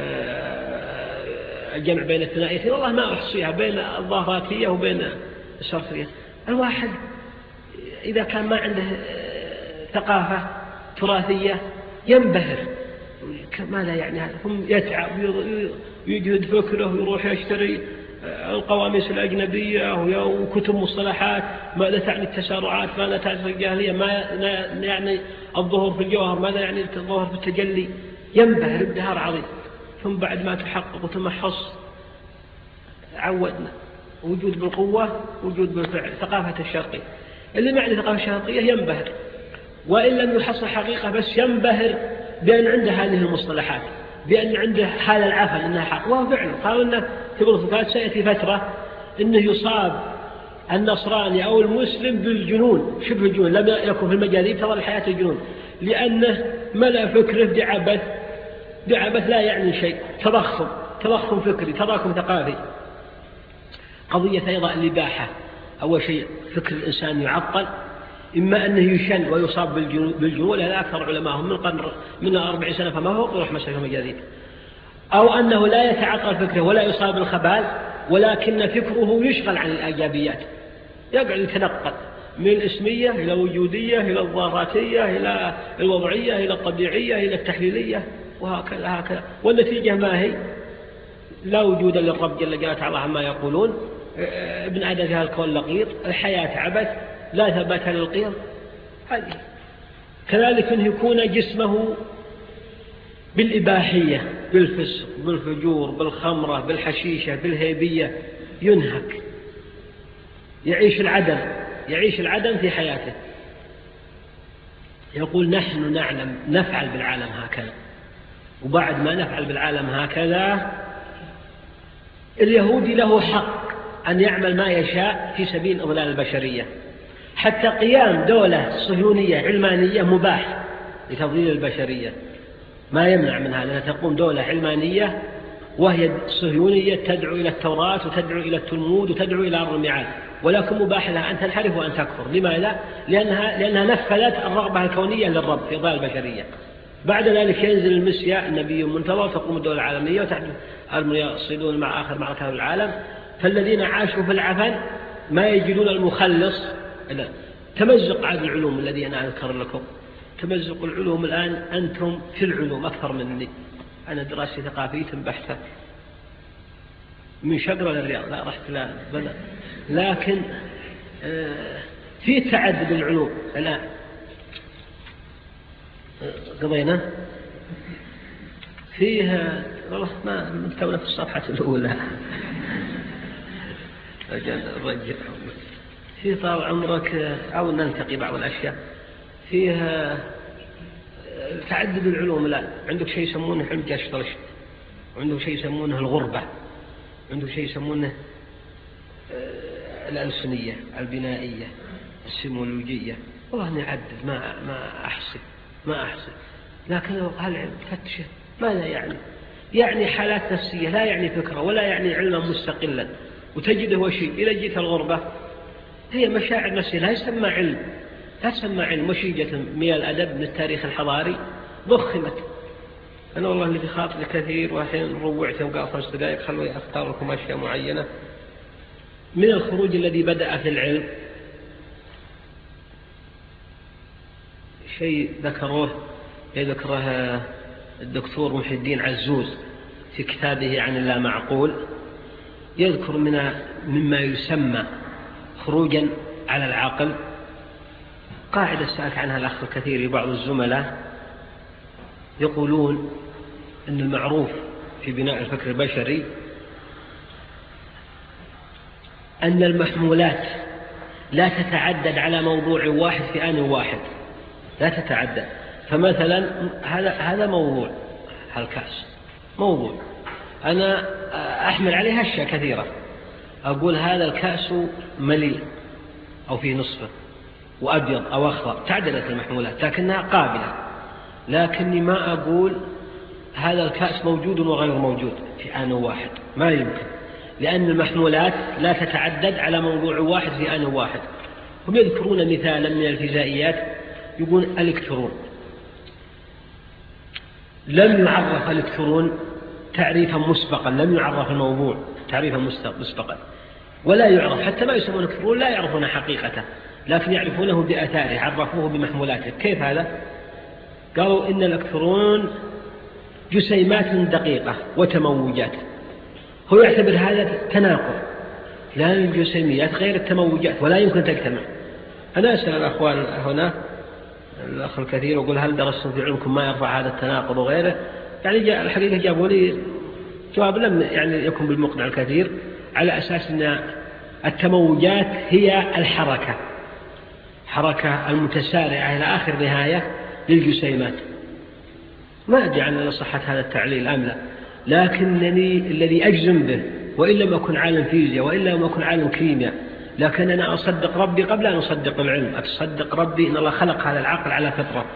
الجمع بين الثنائيتين، والله ما أحصيها، بين الظاهراتية وبين الشرطية. الواحد إذا كان ما عنده ثقافة تراثية ينبهر، ماذا يعني هذا؟ هم يتعب ويجهد فكره ويروح يشتري القواميس الأجنبية وكتب مصطلحات، ماذا تعني التسارعات، ماذا تعني الجاهلية، ما يعني الظهور في الجوهر، ماذا يعني الظهور في التجلي، ينبهر ابتهار عظيم. ثم بعد ما تحقق وتمحص عودنا وجود بالقوة وجود بالفعل، ثقافة الشرقية. اللي ما عنده ثقافة شرقية ينبهر، وإن لم يحصل حقيقة بس ينبهر بأن عنده هذه المصطلحات، بأن عنده هذا العفل إنها حق. وهو فعلا قالوا أنه في بروتوكولات سيأتي فترة أنه يصاب النصراني أو المسلم بالجنون، شبه الجنون، لم يكن في المجاذيب، تظل حياة الجنون، لأنه ملأ فكره بعبث بعبث لا يعني شيء، تضخم تضخم فكري، تضخم ثقافي. قضية أيضا الإباحة، أول شيء فكر الإنسان يعطل، إما أنه يشن ويصاب بالجنون، هذا أكثر علماءهم من قرن من أربعين سنة فما هو يروح مسألة المجاذيب، أو أنه لا يتعطل فكره ولا يصاب بالخبال، ولكن فكره يشغل عن الإيجابيات، يقعد يتنقل من الإسمية إلى الوجودية إلى الظاهراتية إلى الوضعية إلى الطبيعية إلى التحليلية، وهكذا هكذا. والنتيجة ما هي؟ لا وجود للرب جل جلاله تعالى عما يقولون، ابن آدم فيها الكون لقيط، الحياة عبث، لا ثبات للقيم. هذه كذلك أنه يكون جسمه بالإباحية، بالفسق، بالفجور، بالخمرة، بالحشيشة، بالهيبية، ينهك، يعيش العدم، يعيش العدم في حياته. يقول نحن نعلم نفعل بالعالم هكذا، وبعد ما نفعل بالعالم هكذا اليهودي له حق أن يعمل ما يشاء في سبيل إضلال البشرية، حتى قيام دولة صهيونية علمانية مباح لتضليل البشرية، ما يمنع من هذا، تقوم دولة علمانية وهي صهيونية تدعو إلى التوراة وتدعو إلى التلمود وتدعو إلى أرض الميعاد، ولكن مباح لها أن تنحرف وأن تكفر. لماذا؟ لأنها, لأنها نفذت الرغبة الكونية للرب في إضلال البشرية. بعد ذلك ينزل المسيا النبي منتظر، تقوم الدولة العالمية وتحدث المصيدون مع آخر معركة في العالم. فالذين عاشوا في العفن ما يجدون المخلص. تمزق عاد العلوم الذي أنا أذكر لكم، تمزق العلوم الآن، أنتم في العلوم أكثر مني، أنا دراستي ثقافية بحتة من شقرة للرياض، لا رحت لا بلا. لكن في تعدد العلوم الآن. قضينا فيها والله ما متونا في الصفحة الأولى رجع في طال عمرك أو نلتقي بعض الأشياء فيها تعدد العلوم. الآن عندك شيء يسمونه علم جاشترش، وعنده شيء يسمونه الغربة، عنده شيء يسمونه الألسنية، البنائية، السيمولوجية. والله أني أعدد ما ما أحصي ما أحصي لكن لو قال علم فتشه ماذا يعني؟ يعني حالات نفسية، لا يعني فكرة ولا يعني علما مستقلا، وتجده هو شيء. إذا جيت الغربة هي مشاعر نفسية، لا يسمى علم، لا تسمى علم، مشيجة من الأدب من التاريخ الحضاري ضخمت. أنا والله اللي في خاطري كثير، وحين روعت وقال خمس دقائق خلوا أختار لكم أشياء معينة من الخروج الذي بدأ في العلم. شيء ذكروه يذكره الدكتور محي الدين عزوز في كتابه عن اللامعقول، يذكر من مما يسمى خروجا على العقل قاعدة سألت عنها الأخ الكثير لبعض الزملاء، يقولون أن المعروف في بناء الفكر البشري أن المحمولات لا تتعدد على موضوع واحد في آن واحد، لا تتعدد. فمثلا هذا هذا موضوع، هالكأس موضوع، أنا أحمل عليها أشياء كثيرة، أقول هذا الكأس مليء أو فيه نصفه وأبيض أو أخضر، تعددت المحمولات لكنها قابلة. لكني ما أقول هذا الكأس موجود وغير موجود في آن واحد، ما يمكن، لأن المحمولات لا تتعدد على موضوع واحد في آن واحد. هم يذكرون مثالا من الفيزيائيات، يقول الإلكترون لم يعرف الإلكترون تعريفا مسبقا، لم يعرف الموضوع تعريفا مسبقا، ولا يعرف حتى ما يسمون الإلكترون لا يعرفون حقيقته، لكن يعرفونه بآثاره، عرفوه بمحمولاته. كيف هذا؟ قالوا إن الإلكترون جسيمات دقيقة وتموجات، هو يعتبر هذا تناقض، لأن الجسيميات غير التموجات ولا يمكن تجتمع. أنا أسأل الأخوان هنا الأخ الكثير وقل هل درستم في علمكم ما يرفع هذا التناقض وغيره؟ يعني جاء الحقيقة جابوا لي جواب لم يعني يكون بالمقنع الكثير، على أساس أن التموجات هي الحركة، حركة المتسارعة إلى آخر نهاية للجسيمات. ما أدري عن صحة هذا التعليل أم لا، لكنني الذي أجزم به، وإن لم أكن عالم فيزياء وإن لم أكن عالم كيمياء، لكن أنا أصدق ربي قبل أن أصدق العلم، أصدق ربي إن الله خلق هذا العقل على فطرة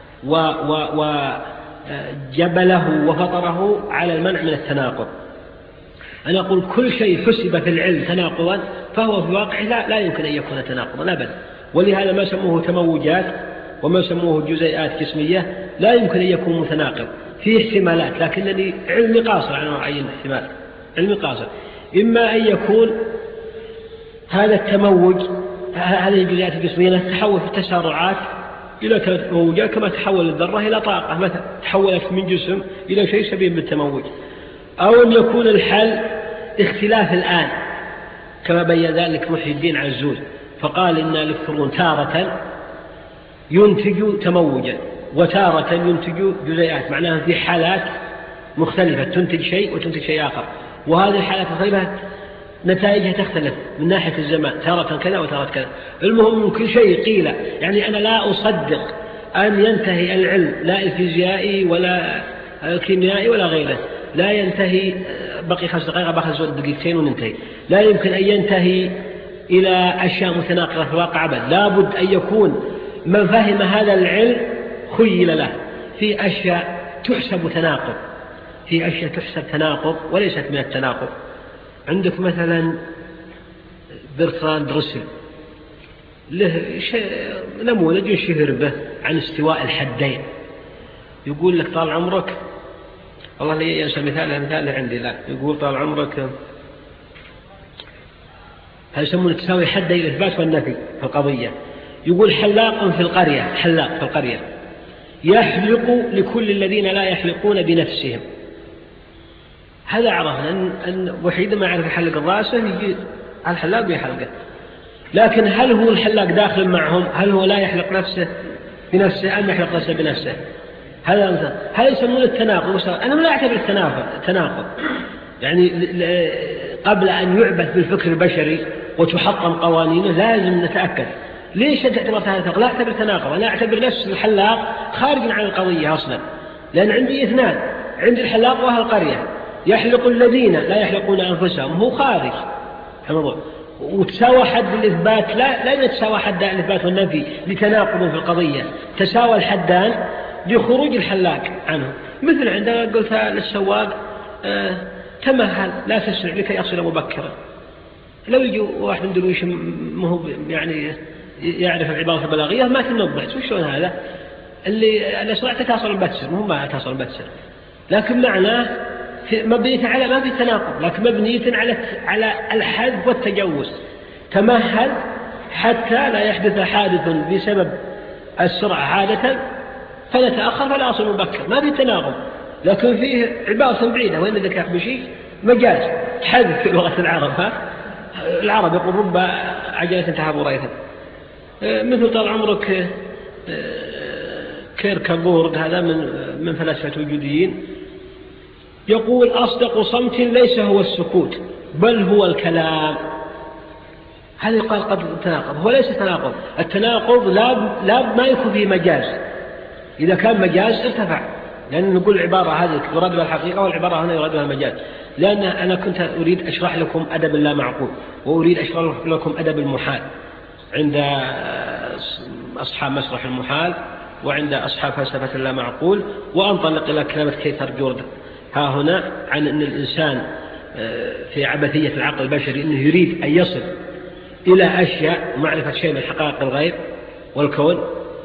وجبله وفطره على المنع من التناقض. أنا أقول كل شيء حسب في العلم تناقضا فهو في الواقع لا, لا يمكن أن يكون تناقضا أبدا، ولهذا ما سموه تموجات وما سموه جزيئات جسمية لا يمكن أن يكون متناقض، فيه احتمالات، لكنني علمي قاصر عن معين احتمال، علمي قاصر. إما أن يكون هذا التموج، هذه الجزيئات الجسمية تتحول في التسارعات إلى تموجات، كما تحول الذرة إلى طاقة، مثلا تحولت من جسم إلى شيء شبيه بالتموج. أو أن يكون الحل اختلاف الآن كما بين ذلك محي الدين عزوز، فقال إن الإلكترون تارة ينتج تموجا وتارة ينتج جزيئات، معناها في حالات مختلفة تنتج شيء وتنتج شيء آخر، وهذه الحالات المختلفة نتائجها تختلف من ناحية الزمان، تارة كذا وتارة كذا. المهم من كل شيء قيل، يعني أنا لا أصدق أن ينتهي العلم لا الفيزيائي ولا الكيميائي ولا غيره، لا ينتهي، بقي خمس دقائق بأخذ دقيقتين وننتهي، لا يمكن أن ينتهي إلى أشياء متناقضة في الواقع أبدا. لابد أن يكون من فهم هذا العلم خيل له في أشياء تحسب تناقض، في أشياء تحسب تناقض وليست من التناقض. عندك مثلا برتراند راسل له نموذج شهر به عن استواء الحدين، يقول لك طال عمرك، الله لي ينسى مثاله مثاله عندي لا، يقول طال عمرك هل يسمونه تساوي حدي الإثبات والنفي في القضية. يقول حلاق في القرية، حلاق في القرية يحلق لكل الذين لا يحلقون بنفسهم. هذا عرفنا أن, أن وحيد ما يعرف يحلق الراسه يجي الحلاق بيحلقه، لكن هل هو الحلاق داخل معهم؟ هل هو لا يحلق نفسه بنفسه أم يحلق نفسه بنفسه؟ هذا هذا يسمونه التناقض. أنا لا أعتبر التناقض، يعني قبل أن يعبث بالفكر البشري وتحطم قوانينه لازم نتأكد ليش أنت اعتبرت هذا التناقض. لا أعتبر تناقض، أنا أعتبر نفس الحلاق خارج عن القضية أصلا، لأن عندي اثنان، عندي الحلاق وأهل القرية، يحلق الذين لا يحلقون أنفسهم، هو خارج الموضوع. وتساوى حد الإثبات، لا لا يتساوى حد الإثبات والنفي لتناقض في القضية، تساوى الحدان لخروج الحلاق عنه. مثل عندما قلت للسواق آه تمهل لا تسرع لكي يصل مبكرا. لو يجي واحد من درويش مهو يعني يعرف العبارة البلاغية ما تنبهت وشون هذا اللي الأسرع تصل بتسر، مو ما تصل بتسر، لكن معناه مبنية على ما في تناقض، لكن مبنية على على الحذف والتجوز. تمهل حتى لا يحدث حادث بسبب السرعة عادة فنتأخر فلا أصل مبكر، ما في تناقض، لكن فيه عبارة بعيدة وين ذكاء بشيء مجاز حذف في لغة العرب. ها العرب يقول رب عجلة تهاب ريثا. مثل طال عمرك كيركاغورد هذا من من فلاسفة الوجوديين يقول أصدق صمت ليس هو السكوت بل هو الكلام. هذا يقال قد تناقض، هو ليس تناقض. التناقض لا لا ما يكون فيه مجاز، إذا كان مجاز ارتفع، لأن نقول العبارة هذه يراد بها الحقيقة والعبارة هنا يراد بها المجاز. لأن أنا كنت أريد أشرح لكم أدب اللا معقول، وأريد أشرح لكم أدب المحال عند أصحاب مسرح المحال وعند أصحاب فلسفة اللا معقول، وأنطلق إلى كلمة كيثر جوردن ها هنا عن أن الإنسان في عبثية العقل البشري أنه يريد أن يصل إلى أشياء معرفة شيء من حقائق الغيب والكون،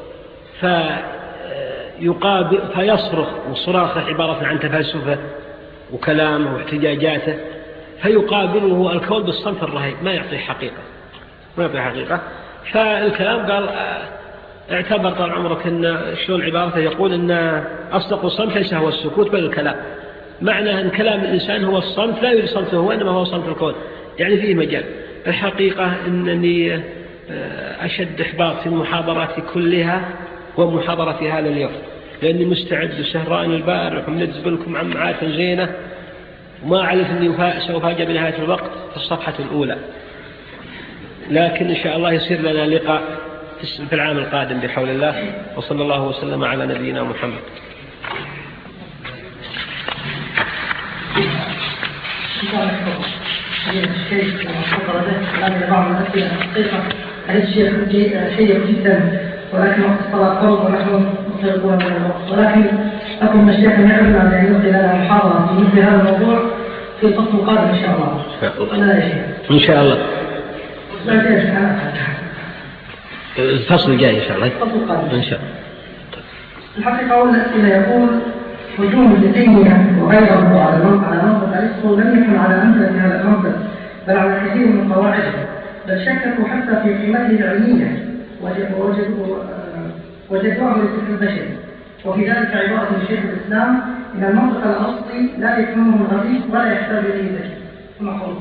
فيقابل فيصرخ، وصراخه عبارة عن تفلسفه وكلامه واحتجاجاته، فيقابله الكون بالصمت الرهيب ما يعطي حقيقة ما يعطي حقيقة. فالكلام قال اعتبر طال عمرك أن شلون عبارته يقول أن أصدق الصمت ليس هو السكوت بل الكلام، معنى أن كلام الإنسان هو الصمت، لا يوجد صمت هو إنما هو صمت الكون، يعني فيه مجال. الحقيقة أنني أشد إحباط في المحاضرات كلها ومحاضرة في هذا اليوم، لأني مستعد سهران البارح ومنزل لكم عمعات زينة، وما أعرف أني سأفاجأ بنهاية الوقت في الصفحة الأولى، لكن إن شاء الله يصير لنا لقاء في العام القادم بحول الله. وصلى الله وسلم على نبينا محمد. الشيخ فقر به هذه بعض الأسئلة الحقيقة هذا الشيخ شيق جدا، ولكن وقت الصلاة قرب ونحن مطلقون من الوقت، ولكن لكم الشيخ نعلم أن يلقي لنا محاضرة في مثل هذا الموضوع في الفصل القادم إن شاء الله. إن شاء الله الفصل الجاي إن شاء الله إن شاء الله. الحقيقة أول الأسئلة يقول هجوم ابن تيمية وغيره على منطق أرسطو لم يكن على أمثلة هذا المنطق بل على كثير من قواعده، بل شككوا حتى في قيمته العلمية وجدوها للفكر البشري. وفي ذلك عبارة من شيخ الإسلام إن المنطق الأصلي لا يفهمه الغريب ولا يحتاج إليه ذلك.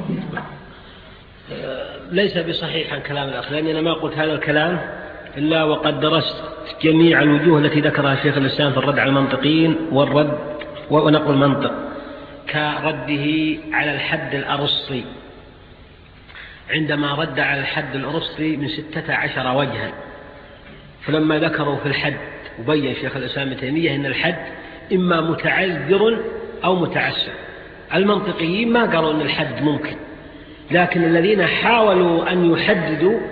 ليس بصحيح عن كلام الأخ، لأني أنا ما قلت هذا الكلام إلا وقد درست جميع الوجوه التي ذكرها شيخ الإسلام في الرد على المنطقيين والرد ونقل المنطق، كرده على الحد الأرسطي عندما رد على الحد الأرسطي من ستة عشر وجها. فلما ذكروا في الحد وبين شيخ الإسلام ابن تيمية أن الحد إما متعذر أو متعسر. المنطقيين ما قالوا أن الحد ممكن، لكن الذين حاولوا أن يحددوا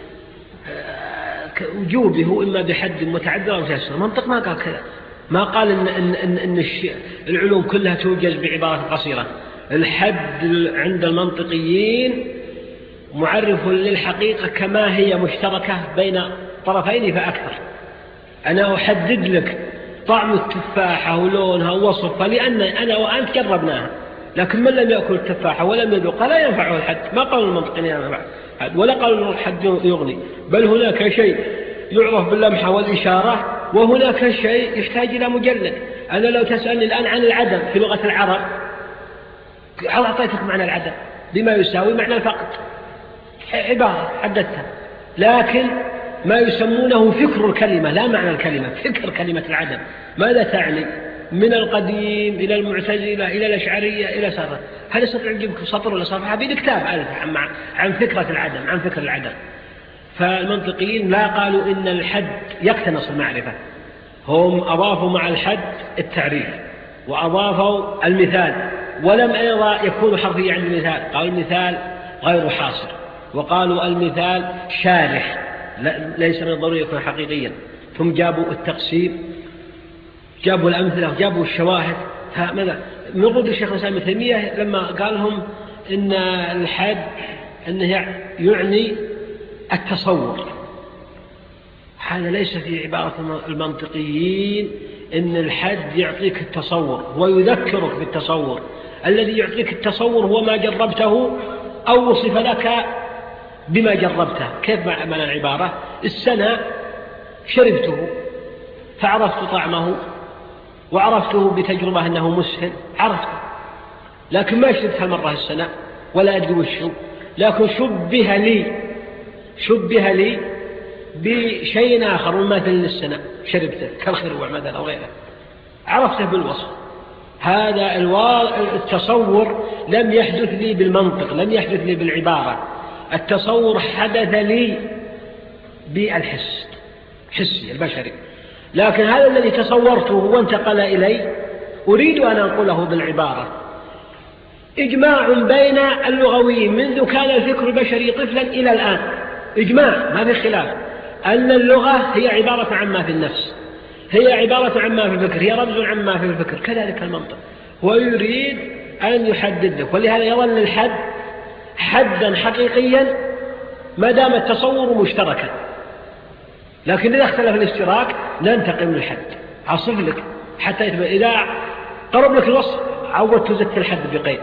وجوبه إما بحد متعذر أو متعسر، المنطق ما قال كذا، ما قال إن, إن, إن, إن العلوم كلها توجز بعبارة قصيرة. الحد عند المنطقيين معرف للحقيقة كما هي مشتركة بين طرفين فأكثر. أنا أحدد لك طعم التفاحة ولونها ووصفها لأن أنا وأنت جربناها، لكن من لم يأكل التفاحة ولم يذوقها لا ينفعه الحد. ما قالوا المنطقيين ينفع ولا قالوا الحد يغني، بل هناك شيء يعرف باللمحة والإشارة وهناك شيء يحتاج إلى مجلد. أنا لو تسألني الآن عن العدم في لغة العرب أعطيتك معنى العدم بما يساوي معنى الفقد، عبارة حددتها، لكن ما يسمونه فكر الكلمة لا معنى الكلمة، فكر كلمة العدم ماذا تعني؟ من القديم إلى المعتزلة إلى الأشعرية إلى سطر. هل يستطيع يجيب سطر ولا صفحة؟ بيد كتاب ألف عن فكرة العدم، عن فكر العدم. فالمنطقيين لا قالوا إن الحد يقتنص المعرفة، هم أضافوا مع الحد التعريف وأضافوا المثال، ولم أيضا يكون حرفيا عند المثال، قالوا المثال غير حاصر، وقالوا المثال شارح ليس من الضروري يكون حقيقيا. ثم جابوا التقسيم، جابوا الأمثلة، جابوا الشواهد. فماذا من رد الشيخ الإسلام ابن تيمية لما قال لهم إن الحد أنه يعني التصور؟ هذا ليس في عبارة المنطقيين إن الحد يعطيك التصور ويذكرك بالتصور. الذي يعطيك التصور هو ما جربته أو وصف لك بما جربته. كيف معنى العبارة؟ السنة شربته فعرفت طعمه وعرفته بتجربة أنه مسهل، عرفته، لكن ما شربت هالمرة السنة ولا أدري وشه، لكن شبه لي شبه لي بشيء آخر مماثل للسنة شربته كالخروع مثلا أو غيره، عرفته بالوصف. هذا التصور لم يحدث لي بالمنطق، لم يحدث لي بالعبارة، التصور حدث لي بالحس، حسي البشري. لكن هذا الذي تصورته وانتقل إلي أريد أن أنقله بالعبارة. إجماع بين اللغويين منذ كان الفكر البشري طفلا إلى الآن، إجماع ما في خلاف أن اللغة هي عبارة عما في النفس، هي عبارة عما في الفكر، هي رمز عما في الفكر. كذلك المنطق، ويريد أن يحدد لك، ولهذا يظل الحد حدا حقيقيا ما دام التصور مشتركا. لكن إذا اختلف الاشتراك ننتقل من الحد، عصف لك حتى يتبع. إذا قرب لك الوصف عودت زدت الحد بقيد.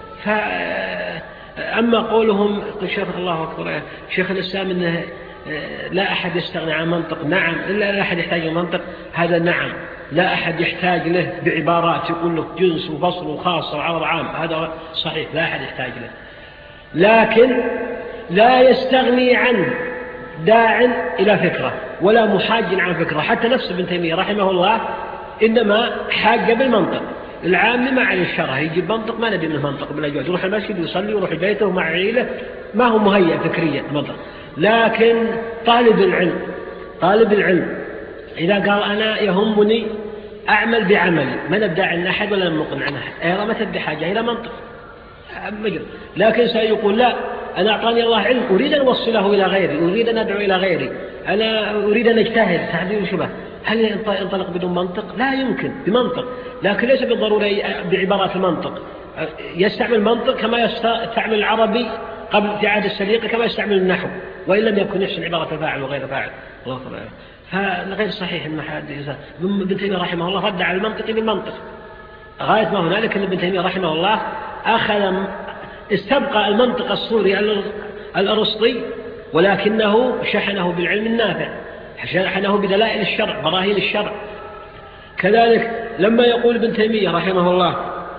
فأما قولهم الشيخ الله أكبر شيخ الإسلام إنه لا أحد يستغني عن منطق، نعم، إلا لا أحد يحتاج المنطق، هذا نعم، لا أحد يحتاج له بعبارات يقول له جنس وفصل وخاص وعرض عام، هذا صحيح لا أحد يحتاج له، لكن لا يستغني عنه داع إلى فكرة ولا محاج عن فكرة. حتى نفس ابن تيمية رحمه الله إنما حاج بالمنطق. العام ما عليه الشرع يجيب منطق، ما نبي منه منطق بلا جواد، يروح المسجد ويصلي ويروح بيته مع عيله، ما هو مهيئ فكريا منطق. لكن طالب العلم طالب العلم إذا قال أنا يهمني أعمل بعملي ما نبدأ عن أحد ولا نقن عن أحد، أيضا ما تبدأ حاجة إلى منطق مجرد. لكن سيقول لا، أنا أعطاني الله علم أريد أن أوصله إلى غيري، أريد أن أدعو إلى غيري، أنا أريد أن أجتهد تحديد شبه. هل ينطلق بدون منطق؟ لا يمكن بمنطق، لكن ليس بالضرورة بعبارات المنطق. يستعمل منطق كما يستعمل العربي قبل في عهد السليقة كما يستعمل النحو، وإن لم يكن يحسن عبارة فاعل وغير فاعل. الله تعالى. فغير صحيح أن حد ابن تيمية رحمه الله رد على المنطق بالمنطق غاية ما هنالك. أن ابن تيمية رحمه الله أخذ استبقى المنطق الصوري الأرسطي، ولكنه شحنه بالعلم النافع، شحنه بدلائل الشرع، براهين الشرع. كذلك لما يقول ابن تيمية رحمه الله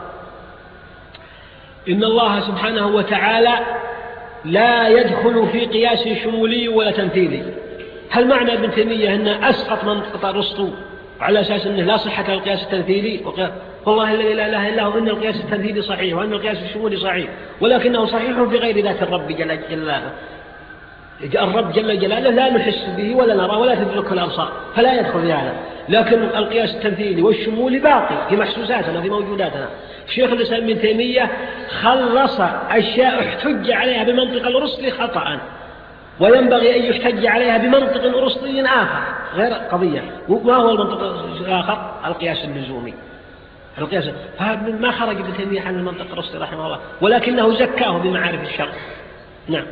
إن الله سبحانه وتعالى لا يدخل في قياس شمولي ولا تمثيلي، هل معنى ابن تيمية أن أسقط منطقة أرسطو على أساس أنه لا صحة القياس التمثيلي؟ والله الذي لا إله إلا هو إن القياس التمثيلي صحيح وأن القياس الشمولي صحيح، ولكنه صحيح في غير ذات الرب جل جلاله. الرب جل جلاله لا نحس به ولا نرى ولا تدركه الأبصار فلا يدخل في هذا، لكن القياس التمثيلي والشمولي باقي في محسوساتنا في موجوداتنا. شيخ الإسلام ابن تيمية خلص أشياء احتج عليها بمنطق الأرسطي خطأ، وينبغي أن يحتج عليها بمنطق أرسطي آخر غير قضية. ما هو المنطق الآخر؟ القياس اللزومي. القياس ما خرج ابن تيمية عن المنطق الأرسطي رحمه الله، ولكنه زكاه بمعارف الشرع. نعم.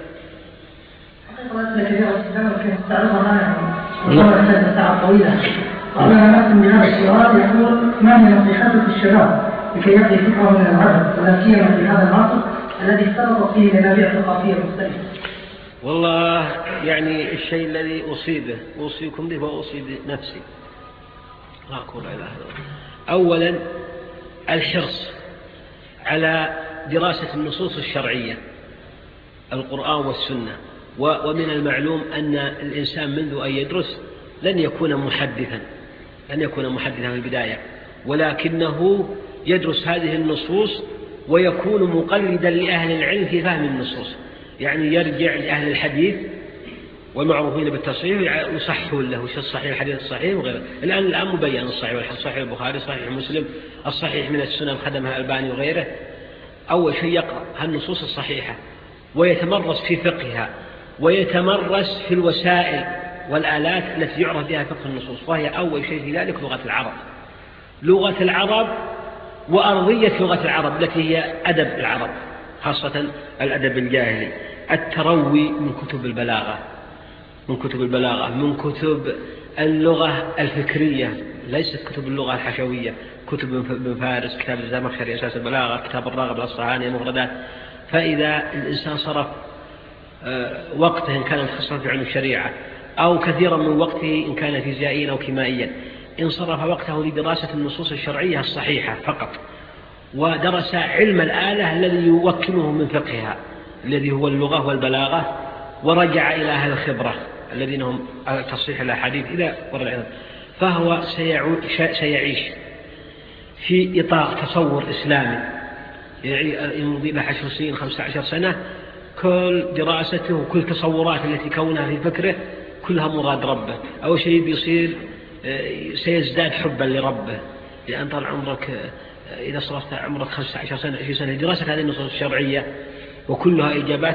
وأنا ناس من هذا السؤال يقول ما هي نصيحتك للشباب لكي يقضي فكره من العدد ولا سيما في هذا العصر الذي اختلطت فيه منابع ثقافية مختلفة؟ والله يعني الشيء الذي أصيبه أوصيكم به وأصيب نفسي لا أقول إله إلا الله. أولا الحرص على دراسة النصوص الشرعية القرآن والسنة، ومن المعلوم أن الإنسان منذ أن يدرس لن يكون محدثا لن يكون محدثا في البداية، ولكنه يدرس هذه النصوص ويكون مقلدا لأهل العلم في فهم النصوص، يعني يرجع لأهل الحديث والمعروفين بالتصحيح يصححون له وش الصحيح الحديث الصحيح وغيره. الآن الآن مبين الصحيح والحديث صحيح البخاري صحيح مسلم الصحيح من السنن خدمها الألباني وغيره. أول شيء يقرأ هالنصوص الصحيحة ويتمرس في فقهها ويتمرس في الوسائل والآلات التي يعرف بها فقه النصوص، وهي أول شيء في ذلك لغة العرب لغة العرب وأرضية لغة العرب التي هي أدب العرب، خاصة الأدب الجاهلي. التروي من كتب البلاغة من كتب البلاغة من كتب اللغة الفكرية، ليست كتب اللغة الحشوية، كتب ابن فارس، كتاب الزمخشري أساس البلاغة، كتاب الراغب الأصفهاني المفردات. فإذا الإنسان صرف وقته إن كان متخصصا في علم الشريعة أو كثيرا من وقته إن كان فيزيائيا أو كيمائيا، إن صرف وقته لدراسة النصوص الشرعية الصحيحة فقط ودرس علم الآلة الذي يوكله من فقهها الذي هو اللغة والبلاغة، ورجع إلى أهل الخبرة الذين هم تصحيح الأحاديث إلى ورد، فهو سيعيش في إطار تصور إسلامي يمضي له عشر سنين خمسة عشر سنة، كل دراسته وكل تصورات التي كونها في فكره كلها مراد ربه. أول شيء بيصير سيزداد حبا لربه، لأن طال عمرك إذا صرفت عمرك خمسة عشر سنة عشرين سنة دراسة هذه النصوص الشرعية وكلها إجابات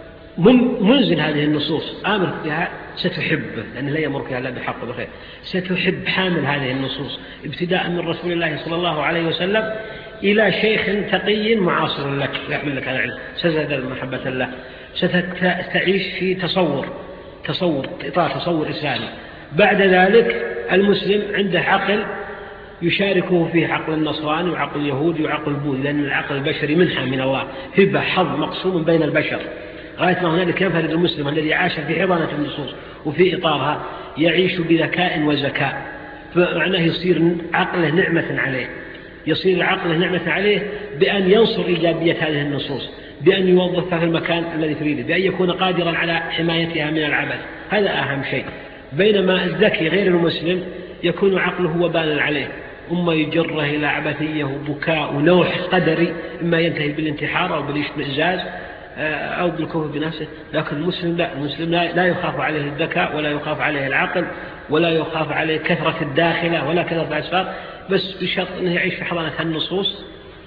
منزل هذه النصوص آمرك بها ستحبه، لأنه لا يمرك إلا بحق وبخير. ستحب حامل هذه النصوص ابتداء من رسول الله صلى الله عليه وسلم إلى شيخ تقي معاصر لك يحمل لك على العلم، ستزداد محبة الله، ستعيش في تصور تصور إطار تصور إسلامي. بعد ذلك المسلم عنده عقل يشاركه فيه عقل النصراني وعقل اليهودي وعقل البوذي، لأن العقل البشري منحة من الله، هبة حظ مقسوم بين البشر. غاية ما هنالك ينفرد المسلم الذي عاش في حضانة النصوص وفي إطارها يعيش بذكاء وزكاء، فمعناه يصير عقله نعمة عليه يصير عقله نعمة عليه بأن ينصر إيجابية هذه النصوص، بأن يوظفها في المكان الذي تريده، بأن يكون قادرا على حمايتها من العبث. هذا أهم شيء. بينما الذكي غير المسلم يكون عقله وبالا عليه، أما يجره إلى عبثية وبكاء ونوح قدري، إما ينتهي بالانتحار أو بالاشمئزاز أو بالكفر بنفسه. لكن المسلم لا، المسلم لا يخاف عليه الذكاء ولا يخاف عليه العقل ولا يخاف عليه كثرة الداخلة ولا كثرة الأسفار، بس بشرط أنه يعيش في حضانة النصوص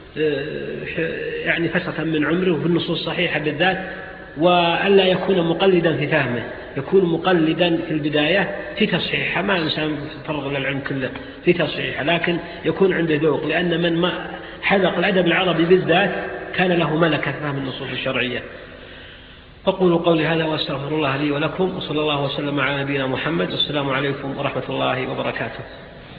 يعني فترة من عمره وفي النصوص الصحيحة بالذات، وألا يكون مقلدا في فهمه، يكون مقلدا في البداية في تصحيحها، ما الإنسان يتفرغ للعلم كله في تصحيحها، لكن يكون عنده ذوق، لأن من ما حذق الأدب العربي بالذات كان له ملكة فهم النصوص الشرعية. أقول قولي هذا وأستغفر الله لي ولكم، وصلى الله وسلم على نبينا محمد، والسلام عليكم ورحمة الله وبركاته.